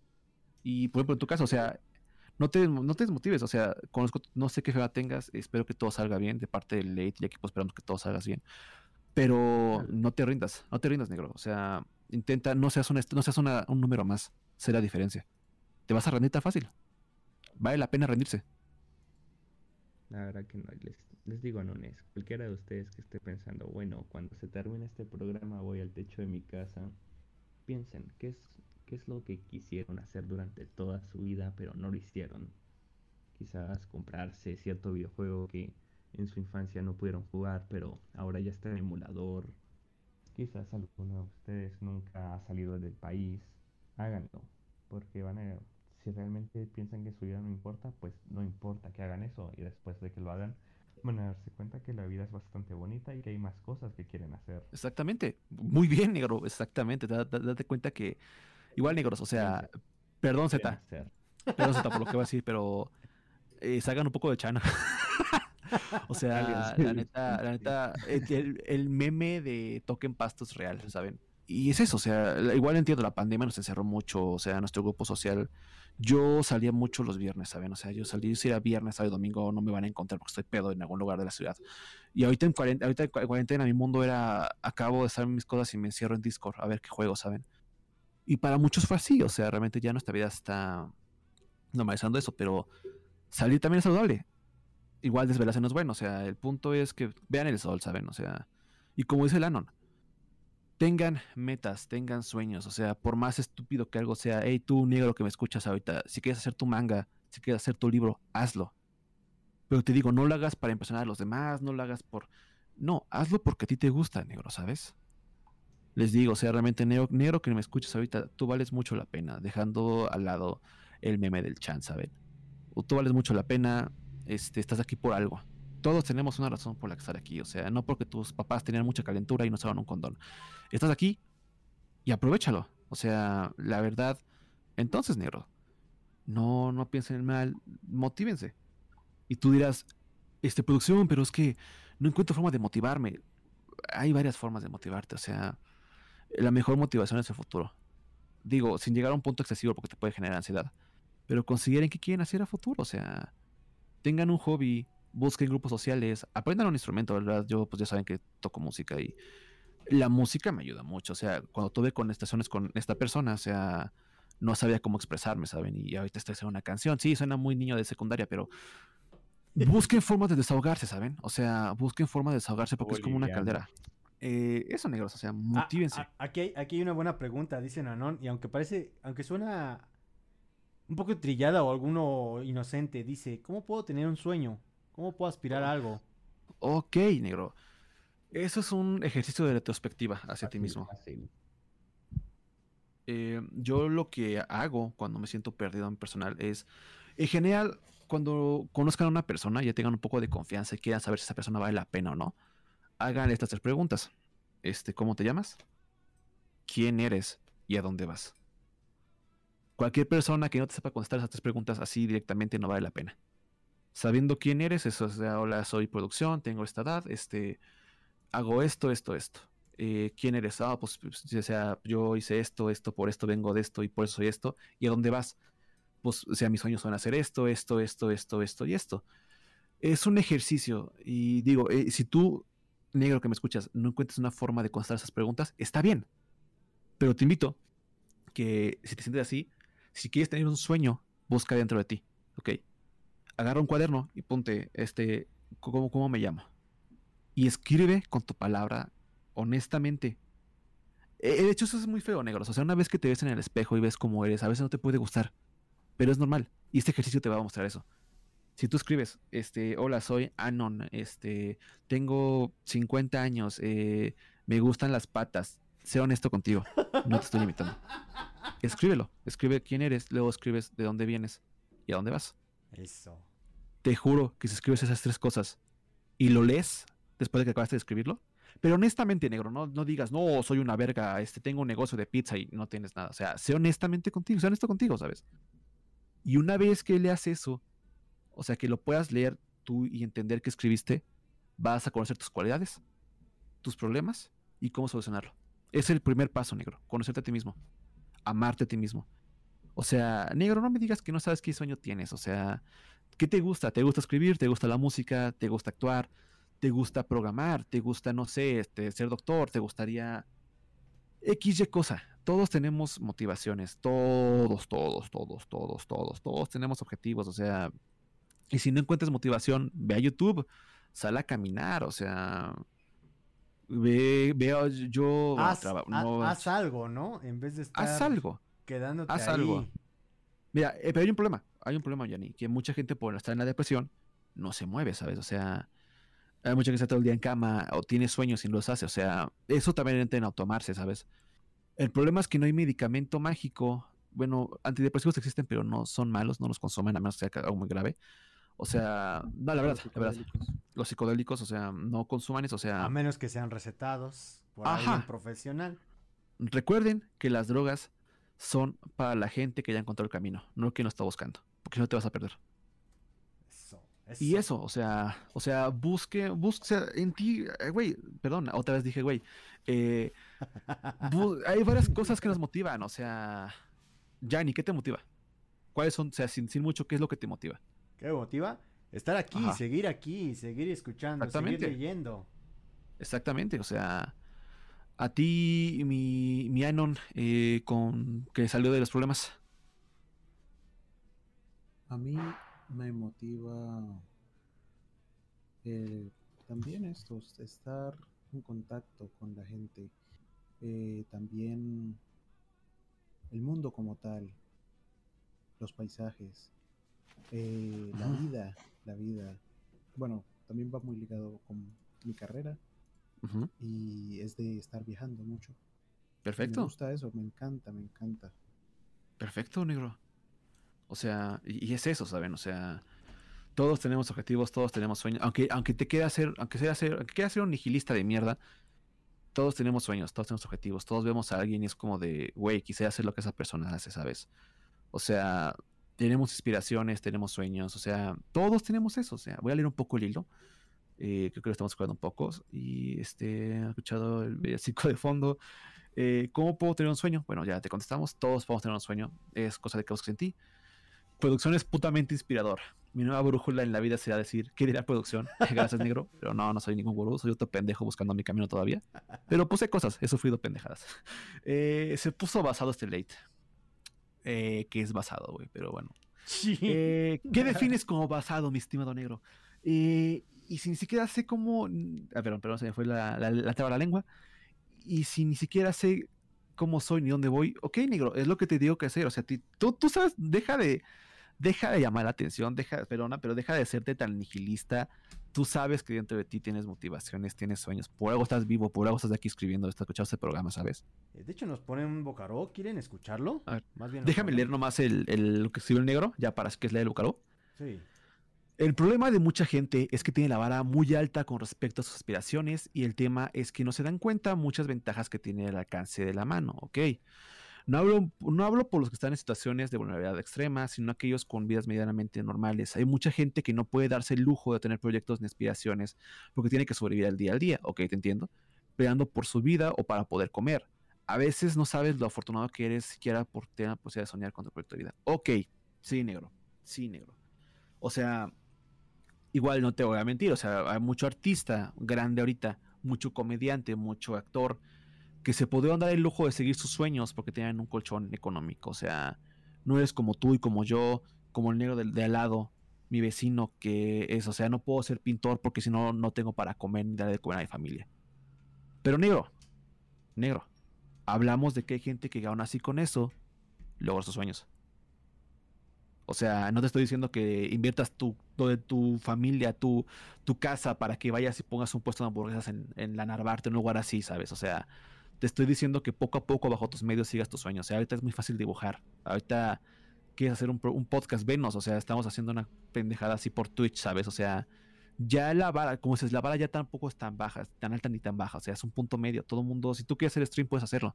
Y por ejemplo, en tu caso, o sea, no te, no te desmotives, o sea, conozco, no sé qué edad tengas, espero que todo salga bien de parte del late y equipo, esperamos que todo salga bien, pero dale, no te rindas, no te rindas, negro, o sea, intenta, no seas, una, no seas una- un número más, sé la diferencia. Te vas a rendir tan fácil, vale la pena rendirse. La verdad que no. Les, les digo, no es cualquiera de ustedes que esté pensando, bueno, cuando se termine este programa voy al techo de mi casa. Piensen, ¿qué es, qué es lo que quisieron hacer durante toda su vida, pero no lo hicieron? Quizás comprarse cierto videojuego que en su infancia no pudieron jugar, pero ahora ya está en emulador. Quizás alguno de ustedes nunca ha salido del país. Háganlo, porque van a, si realmente piensan que su vida no importa, pues no importa que hagan eso, y después de que lo hagan, van a darse cuenta que la vida es bastante bonita y que hay más cosas que quieren hacer. Exactamente. Muy bien, negro. Exactamente. Da- da- Date cuenta que, igual, negros, o sea, Quieren, perdón, quieren Z. hacer. Perdón, Z, por lo que voy a decir, pero eh, salgan un poco de chana. O sea, Sálganse la de neta, la ustedes. neta, el, el- el meme de toquen pasto es real, ¿saben? Y es eso, o sea, la- igual entiendo, la pandemia nos encerró mucho, o sea, nuestro grupo social. Yo salía mucho los viernes, ¿saben? O sea, yo salí, si era viernes, sábado y domingo, no me van a encontrar porque estoy pedo en algún lugar de la ciudad. Y ahorita en cuarentena, ahorita en cua- cuarentena, mi mundo era, acabo de estar en mis cosas y me encierro en Discord a ver qué juego, ¿saben? Y para muchos fue así, o sea, realmente ya nuestra vida está normalizando eso, pero salir también es saludable. Igual desvelarse no es bueno, o sea, el punto es que vean el sol, ¿saben? O sea, y como dice Lannon, tengan metas, tengan sueños, o sea, por más estúpido que algo sea, hey, tú negro que me escuchas ahorita, si quieres hacer tu manga, si quieres hacer tu libro, hazlo. Pero te digo, no lo hagas para impresionar a los demás, no lo hagas por... No, hazlo porque a ti te gusta, negro, ¿sabes? Les digo, o sea, realmente, negro, negro que me escuchas ahorita, tú vales mucho la pena, dejando al lado el meme del chan, ¿saben? O tú vales mucho la pena, este, estás aquí por algo. Todos tenemos una razón por la que estar aquí, o sea, no porque tus papás tenían mucha calentura y no usaban un condón. Estás aquí y aprovéchalo. O sea, la verdad, entonces, negro, no, no piensen en mal, motívense. Y tú dirás, este, producción, pero es que no encuentro forma de motivarme. Hay varias formas de motivarte, o sea, la mejor motivación es el futuro. Digo, sin llegar a un punto excesivo porque te puede generar ansiedad, pero consideren qué quieren hacer a futuro, o sea, tengan un hobby, busquen grupos sociales, aprendan un instrumento, ¿verdad? Yo, pues ya saben que toco música y la música me ayuda mucho, o sea, cuando tuve conversaciones con esta persona, o sea, no sabía cómo expresarme, ¿saben? Y ahorita estoy haciendo una canción, sí, suena muy niño de secundaria, pero busquen formas de desahogarse, ¿saben? O sea, busquen formas de desahogarse porque es como una Boliviano. caldera. Eh, eso, negros, o sea, Ah, motívense. ah, aquí, hay, aquí hay una buena pregunta, dice Nanon, y aunque parece, aunque suena un poco trillada o alguno inocente, dice, ¿cómo puedo tener un sueño? ¿Cómo puedo aspirar a Oh, algo? ok, negro. Eso es un ejercicio de retrospectiva hacia ti Fácil, mismo. fácil. Eh, yo lo que hago cuando me siento perdido en personal es, en general, cuando conozcan a una persona, ya tengan un poco de confianza y quieran saber si esa persona vale la pena o no, hagan estas tres preguntas. Este, ¿cómo te llamas? ¿Quién eres? ¿Y a dónde vas? Cualquier persona que no te sepa contestar esas tres preguntas así directamente no vale la pena. Sabiendo quién eres, eso es, hola, soy producción, tengo esta edad, este, hago esto, esto, esto. Eh, ¿Quién eres? Ah, pues, pues, o sea, yo hice esto, esto, por esto vengo de esto y por eso soy esto. ¿Y a dónde vas? Pues, o sea, mis sueños son hacer esto, esto, esto, esto, esto y esto. Es un ejercicio y digo, eh, si tú, negro que me escuchas, no encuentras una forma de contestar esas preguntas, está bien. Pero te invito que si te sientes así, si quieres tener un sueño, busca dentro de ti, ¿ok? Agarra un cuaderno y ponte, este, ¿cómo, cómo me llamo? Y escribe con tu palabra honestamente. Eh, De hecho, eso es muy feo, negros. O sea, una vez que te ves en el espejo y ves cómo eres, a veces no te puede gustar, pero es normal. Y este ejercicio te va a mostrar eso. Si tú escribes, este, hola, soy Anon, este, tengo cincuenta años, eh, me gustan las patas, sé honesto contigo, no te estoy limitando. Escríbelo, escribe quién eres, luego escribes de dónde vienes y a dónde vas. Eso. Te juro que si escribes esas tres cosas y lo lees después de que acabaste de escribirlo, pero honestamente, negro, no, no digas, no, soy una verga, este, tengo un negocio de pizza y no tienes nada. O sea, sé honestamente contigo, sé honesto contigo, ¿sabes? Y una vez que leas eso, o sea, que lo puedas leer tú y entender que escribiste, vas a conocer tus cualidades, tus problemas y cómo solucionarlo. Es el primer paso, negro, conocerte a ti mismo, amarte a ti mismo. O sea, negro, no me digas que no sabes qué sueño tienes. O sea, ¿qué te gusta? ¿Te gusta escribir? ¿Te gusta la música? ¿Te gusta actuar? ¿Te gusta programar? ¿Te gusta, no sé, este, ser doctor? ¿Te gustaría X, Y cosa? Todos tenemos motivaciones. Todos, todos, todos, todos, todos, todos tenemos objetivos. O sea, Y si no encuentras motivación, ve a YouTube, sal a caminar, o sea, ve, veo yo, bueno, Haz, traba- ha- no, haz algo, ¿no? En vez de haz estar algo, quedándote haz ahí. algo. Mira, eh, pero hay un problema, hay un problema, Yanni, que mucha gente por estar en la depresión no se mueve, ¿sabes? O sea, hay mucha gente que está todo el día en cama o tiene sueños y no los hace, o sea, eso también entra en automarse, ¿sabes? El problema es que no hay medicamento mágico. Bueno, antidepresivos existen, pero no son malos, no los consumen a menos que sea algo muy grave. O sea, no, la verdad, Los la verdad, psicodélicos. los psicodélicos, o sea, no consuman eso, o A sea, menos que sean recetados por Ajá. alguien profesional. recuerden que las drogas son para la gente que ya encontró el camino, no que no está buscando, porque si no te vas a perder. Eso, eso. Y eso, o sea, o sea, busque, busque, o sea, en ti, eh, güey, perdón, otra vez dije, güey, eh, bu- hay varias cosas que nos motivan, o sea, Yanni, ¿qué te motiva? ¿Cuáles son, o sea, sin, sin mucho, qué es lo que te motiva? ¿Qué me motiva? Estar aquí, Ajá. seguir aquí, seguir escuchando, Exactamente. seguir leyendo. Exactamente, o sea, a ti, mi, mi Anon, eh, con que salió de los problemas. A mí me motiva eh, también esto, estar en contacto con la gente, eh, también el mundo como tal, los paisajes, eh, la Ujú. vida, la vida. Bueno, también va muy ligado con mi carrera Ujú, y es de estar viajando mucho. Me perfecto, gusta eso, me encanta, me encanta. perfecto, negro. O sea, y, y es eso, ¿saben? O sea, todos tenemos objetivos, todos tenemos sueños. Aunque, aunque te quieras ser, aunque sea ser, aunque quieras ser un nihilista de mierda, todos tenemos sueños, todos tenemos objetivos, todos vemos a alguien y es como de, güey, quisiera hacer lo que esa persona hace, ¿sabes? O sea, tenemos inspiraciones, tenemos sueños, o sea, todos tenemos eso. O sea, voy a leer un poco el hilo. Eh, creo que lo estamos escuchando un poco. Y este, he escuchado el villancico de fondo. Eh, ¿Cómo puedo tener un sueño? Bueno, ya te contestamos. Todos podemos tener un sueño. Es cosa de que busques en ti. Producción es putamente inspirador. Mi nueva brújula en la vida será decir, ¿qué dirá producción? Gracias, negro. Pero no, no soy ningún gurú. Soy otro pendejo buscando mi camino todavía. Pero puse cosas. He sufrido pendejadas. Eh, se puso basado este late. Eh, que es basado, güey. Pero bueno. Sí. Eh, ¿Qué defines como basado, mi estimado negro? Eh, y si ni siquiera sé cómo. Ah, perdón, perdón, se me fue la, la, la traba la lengua. Y si ni siquiera sé cómo soy ni dónde voy, ok, negro, es lo que te digo que hacer. O sea, ti- tú, tú sabes, deja de, deja de llamar la atención, deja, perdona, pero deja de serte tan nihilista. Tú sabes que dentro de ti tienes motivaciones, tienes sueños. Por algo estás vivo, por algo estás aquí escribiendo, estás escuchando este programa, ¿sabes? De hecho, nos ponen un bocaró. ¿Quieren escucharlo? A ver, Más bien. déjame leer nomás el, el, lo que escribió el negro, ya para que es leer el Bucaró. Sí. El problema de mucha gente es que tiene la vara muy alta con respecto a sus aspiraciones y el tema es que no se dan cuenta muchas ventajas que tiene al alcance de la mano, ¿ok? No hablo, no hablo por los que están en situaciones de vulnerabilidad extrema, sino aquellos con vidas medianamente normales. Hay mucha gente que no puede darse el lujo de tener proyectos ni aspiraciones porque tiene que sobrevivir al día al día, ¿ok? Te entiendo. Peleando por su vida o para poder comer. A veces no sabes lo afortunado que eres siquiera por tener la posibilidad de soñar con tu proyecto de vida. Ok, sí, negro, sí, negro. O sea, igual no te voy a mentir, o sea, hay mucho artista grande ahorita, mucho comediante, mucho actor, que se pudieron dar el lujo de seguir sus sueños porque tenían un colchón económico. O sea, no eres como tú y como yo, como el negro de, de al lado, mi vecino, que es, o sea, no puedo ser pintor porque si no, no tengo para comer ni darle de comer a mi familia. Pero negro, negro, hablamos de que hay gente que aún así con eso logra sus sueños. O sea, no te estoy diciendo que inviertas tu, todo de tu familia, tu, tu casa para que vayas y pongas un puesto de hamburguesas en, en la Narvarte, en un lugar así, ¿sabes? O sea, te estoy diciendo que poco a poco bajo tus medios sigas tus sueños. O sea, ahorita es muy fácil dibujar. Ahorita quieres hacer un, pro- un podcast, venos. O sea, estamos haciendo una pendejada así por Twitch, ¿sabes? O sea, ya la vara, como dices, la vara ya tampoco es tan baja, tan alta ni tan baja. O sea, es un punto medio. Todo el mundo, si tú quieres hacer stream, puedes hacerlo.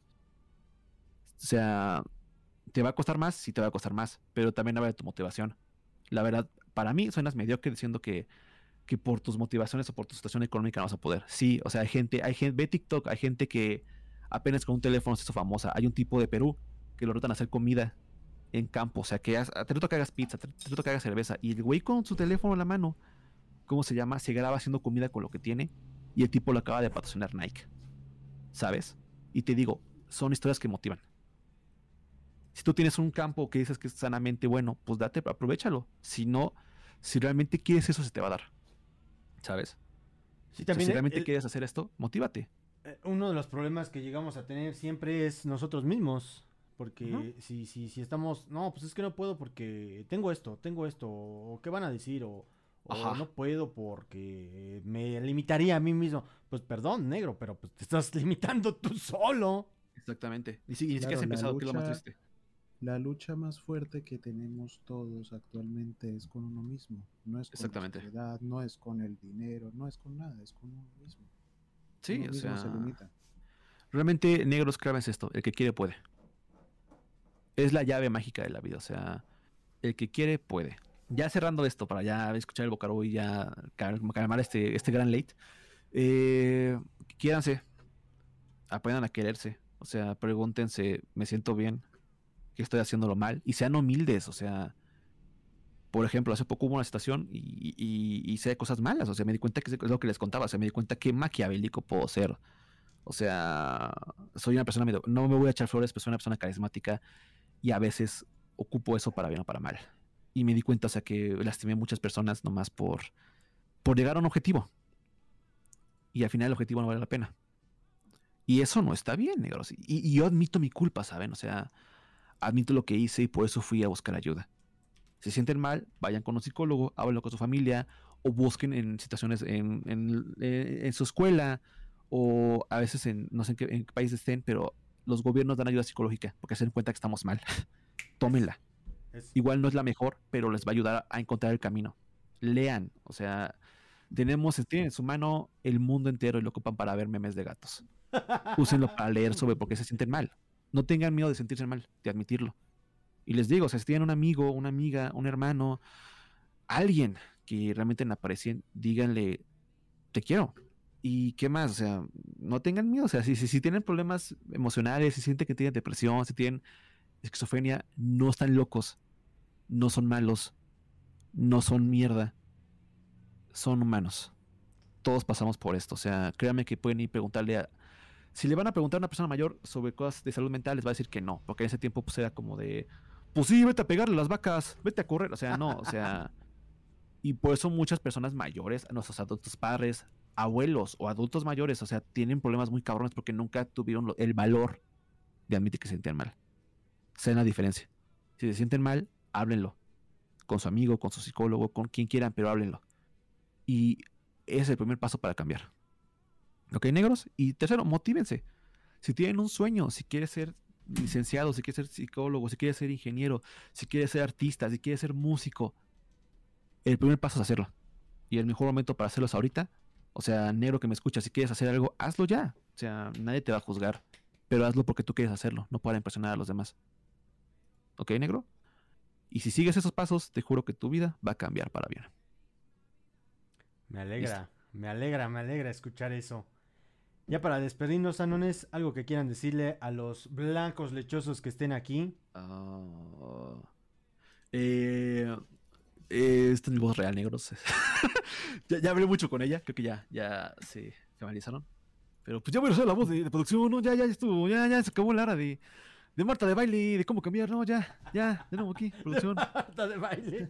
O sea, ¿te va a costar más? Sí, te va a costar más, pero también habla de tu motivación. La verdad, para mí suenas mediocre diciendo que, que por tus motivaciones o por tu situación económica no vas a poder. Sí, o sea, hay gente, hay gente, ve TikTok, hay gente que apenas con un teléfono se hizo famosa. Hay un tipo de Perú que lo rotan a hacer comida en campo, o sea, que hagas- te reto que hagas pizza, te te reto que hagas cerveza, y el güey con su teléfono en la mano, ¿cómo se llama? Se graba haciendo comida con lo que tiene, y el tipo lo acaba de patrocinar Nike, ¿sabes? Y te digo, son historias que motivan. Si tú tienes un campo que dices que es sanamente bueno, pues date, aprovechalo. Si no, Si realmente quieres eso, se te va a dar. ¿Sabes? Sí, O sea, también si el- realmente el- quieres hacer esto, motívate. eh, uno de los problemas que llegamos a tener siempre es nosotros mismos. Porque Ujú. si, si, si estamos, no, pues es que no puedo porque tengo esto, tengo esto, o qué van a decir, o, o Ajá. no puedo porque me limitaría a mí mismo. Pues perdón, negro, pero pues te estás limitando tú solo. Exactamente. Y, si, y ni siquiera Claro, has la empezado, que es lo más lucha, triste. la lucha más fuerte que tenemos todos actualmente es con uno mismo. No es con la Exactamente. sociedad, no es con el dinero, no es con nada, es con uno mismo. Sí, Uno o mismo se sea, limita. realmente, negros, es esto. El que quiere, puede. Es la llave mágica de la vida. O sea, el que quiere, puede. Ya cerrando esto, para ya escuchar el Bocaró y ya cal- calmar este, este gran late. Eh, quiéranse. Aprendan a quererse. O sea, pregúntense, ¿me siento bien? ¿Qué estoy haciéndolo mal? Y sean humildes. O sea, por ejemplo, hace poco hubo una situación y, y, y hice cosas malas. O sea, me di cuenta que es lo que les contaba. O sea, me di cuenta qué maquiavélico puedo ser. O sea, soy una persona medio, no me voy a echar flores, pero soy una persona carismática y a veces ocupo eso para bien o para mal. Y me di cuenta, o sea, que lastimé a muchas personas nomás por, por llegar a un objetivo. Y al final el objetivo no vale la pena. Y eso no está bien, negros. Y, y yo admito mi culpa, ¿saben? O sea, admito lo que hice y por eso fui a buscar ayuda. Si se sienten mal, vayan con un psicólogo, háblenlo con su familia o busquen en situaciones en, en, en su escuela o a veces en, no sé en qué, en qué país estén, pero los gobiernos dan ayuda psicológica porque se dan cuenta que estamos mal. Tómenla. Es, Igual no es la mejor, pero les va a ayudar a encontrar el camino. Lean, o sea, tenemos, tienen en su mano el mundo entero y lo ocupan para ver memes de gatos. Úsenlo para leer sobre por qué se sienten mal. No tengan miedo de sentirse mal, de admitirlo. Y les digo, o sea, si tienen un amigo, una amiga, un hermano, alguien que realmente le aprecien, díganle, te quiero. ¿Y qué más? O sea, no tengan miedo. O sea, si, si, si tienen problemas emocionales, si sienten que tienen depresión, si tienen esquizofrenia, no están locos, no son malos, no son mierda, son humanos. Todos pasamos por esto. O sea, créanme que pueden ir a preguntarle a... Si le van a preguntar a una persona mayor sobre cosas de salud mental, les va a decir que no, porque en ese tiempo pues era como de, pues sí, vete a pegarle a las vacas, vete a correr, o sea, no, o sea, y por eso muchas personas mayores, nuestros adultos padres, abuelos o adultos mayores, o sea, tienen problemas muy cabrones porque nunca tuvieron lo- el valor de admitir que se sentían mal. Sean la diferencia. Si se sienten mal, háblenlo, con su amigo, con su psicólogo, con quien quieran, pero háblenlo. Y ese es el primer paso para cambiar. ¿Ok, negros? Y tercero, motívense. Si tienen un sueño, si quieres ser licenciado, si quieres ser psicólogo, si quieres ser ingeniero, si quieres ser artista, si quieres ser músico, el primer paso es hacerlo. Y el mejor momento para hacerlo es ahorita. O sea, negro que me escucha, si quieres hacer algo, hazlo ya. O sea, nadie te va a juzgar. Pero hazlo porque tú quieres hacerlo, no para impresionar a los demás. ¿Ok, negro? Y si sigues esos pasos, te juro que tu vida va a cambiar para bien. me alegra, me alegra, me alegra escuchar eso. Ya para despedirnos, Anones, algo que quieran decirle a los blancos lechosos que estén aquí. Ah, eh, eh, esta es mi voz real, negros. ya, ya hablé mucho con ella, creo que ya, ya se finalizaron. Pero pues ya voy a usar la voz de, de producción, ¿no? Ya, ya estuvo, ya, ya se acabó la hora de, de Marta de baile, de cómo cambiar, ¿no? Ya, ya, de nuevo aquí, producción. Marta de baile.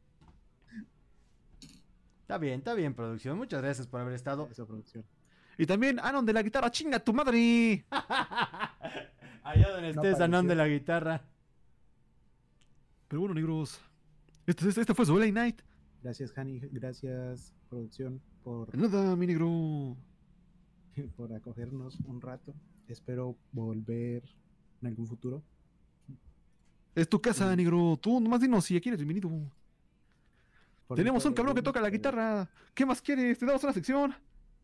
Está bien, está bien, producción. Muchas gracias por haber estado. Esa producción. Y también Anon de la guitarra, chinga tu madre. Allá donde No estés, Anón apareció. de la guitarra. Pero bueno, negros, este, este, este fue su L A Night. Gracias, Hani. Gracias, producción, por, De nada, mi negro. por acogernos un rato. Espero volver en algún futuro. Es tu casa, Sí. negro. Tú nomás dinos si aquí eres bienvenido. Por Tenemos mi un cabrón que parte, toca la pero- guitarra. ¿Qué más quieres? Te damos una sección.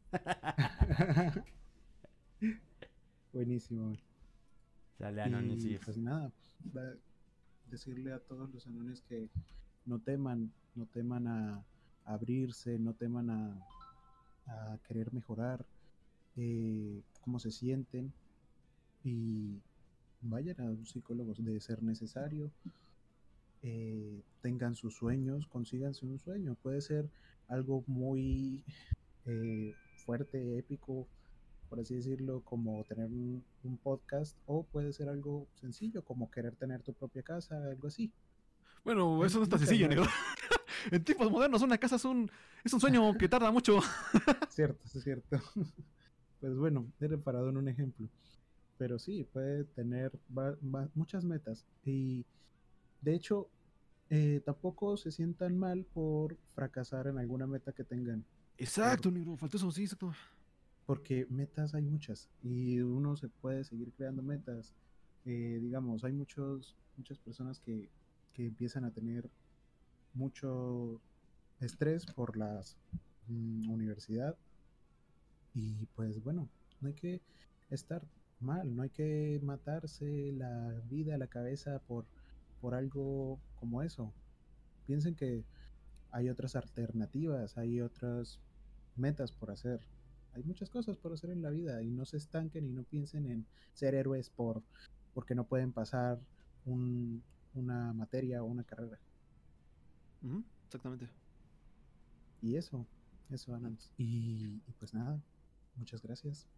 Buenísimo. Sale, Anones, Y sí. pues nada, pues, va- decirle a todos los anones que no teman, no teman a, a abrirse, no teman a, a querer mejorar eh, cómo se sienten y vayan a un psicólogo de ser necesario. Eh, tengan sus sueños, consíganse un sueño. Puede ser algo muy eh, fuerte, épico, por así decirlo, como tener un, un podcast, o puede ser algo sencillo, como querer tener tu propia casa, algo así. Bueno, Hay eso no está muchas sencillo, negro. maneras. En tiempos modernos una casa es un, es un sueño que tarda mucho. Cierto, es cierto. Pues bueno, he reparado en un ejemplo. Pero sí, puede tener va- va- muchas metas. Y de hecho, eh, tampoco se sientan mal por fracasar en alguna meta que tengan. Exacto, negro, faltó eso, sí, exacto. Porque metas hay muchas y uno se puede seguir creando metas. Eh, digamos, hay muchos, muchas personas que, que empiezan a tener mucho estrés por la universidad y pues bueno, no hay que estar mal, no hay que matarse la vida, la cabeza por, por algo como eso. Piensen que hay otras alternativas, hay otras metas por hacer. Hay muchas cosas por hacer en la vida y no se estanquen y no piensen en ser héroes por porque no pueden pasar un, una materia o una carrera. Ujú, exactamente. Y eso, eso, Ananas. Y, y pues nada, muchas gracias.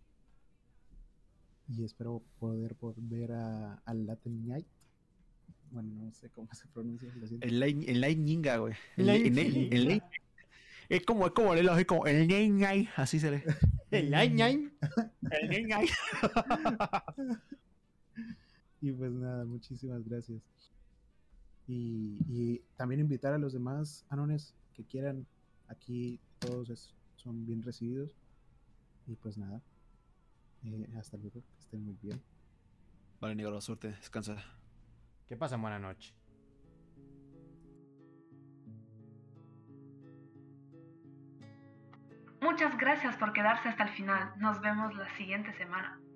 Y espero poder volver a, al Latin Night. Bueno, no sé cómo se pronuncia, lo siento. El Light, el Light Ninja, güey. El, La el, el, el Light- es como, es como leerlo, es como el Ninja, así se lee. El ay, ay. El Ninja. Y pues nada, muchísimas gracias. Y, y también invitar a los demás anones que quieran. Aquí todos es- son bien recibidos. Y pues nada, eh, hasta luego, que estén muy bien. Vale, negro, suerte, descansa. ¿Qué pasa? Buena noche. Muchas gracias por quedarse hasta el final. Nos vemos la siguiente semana.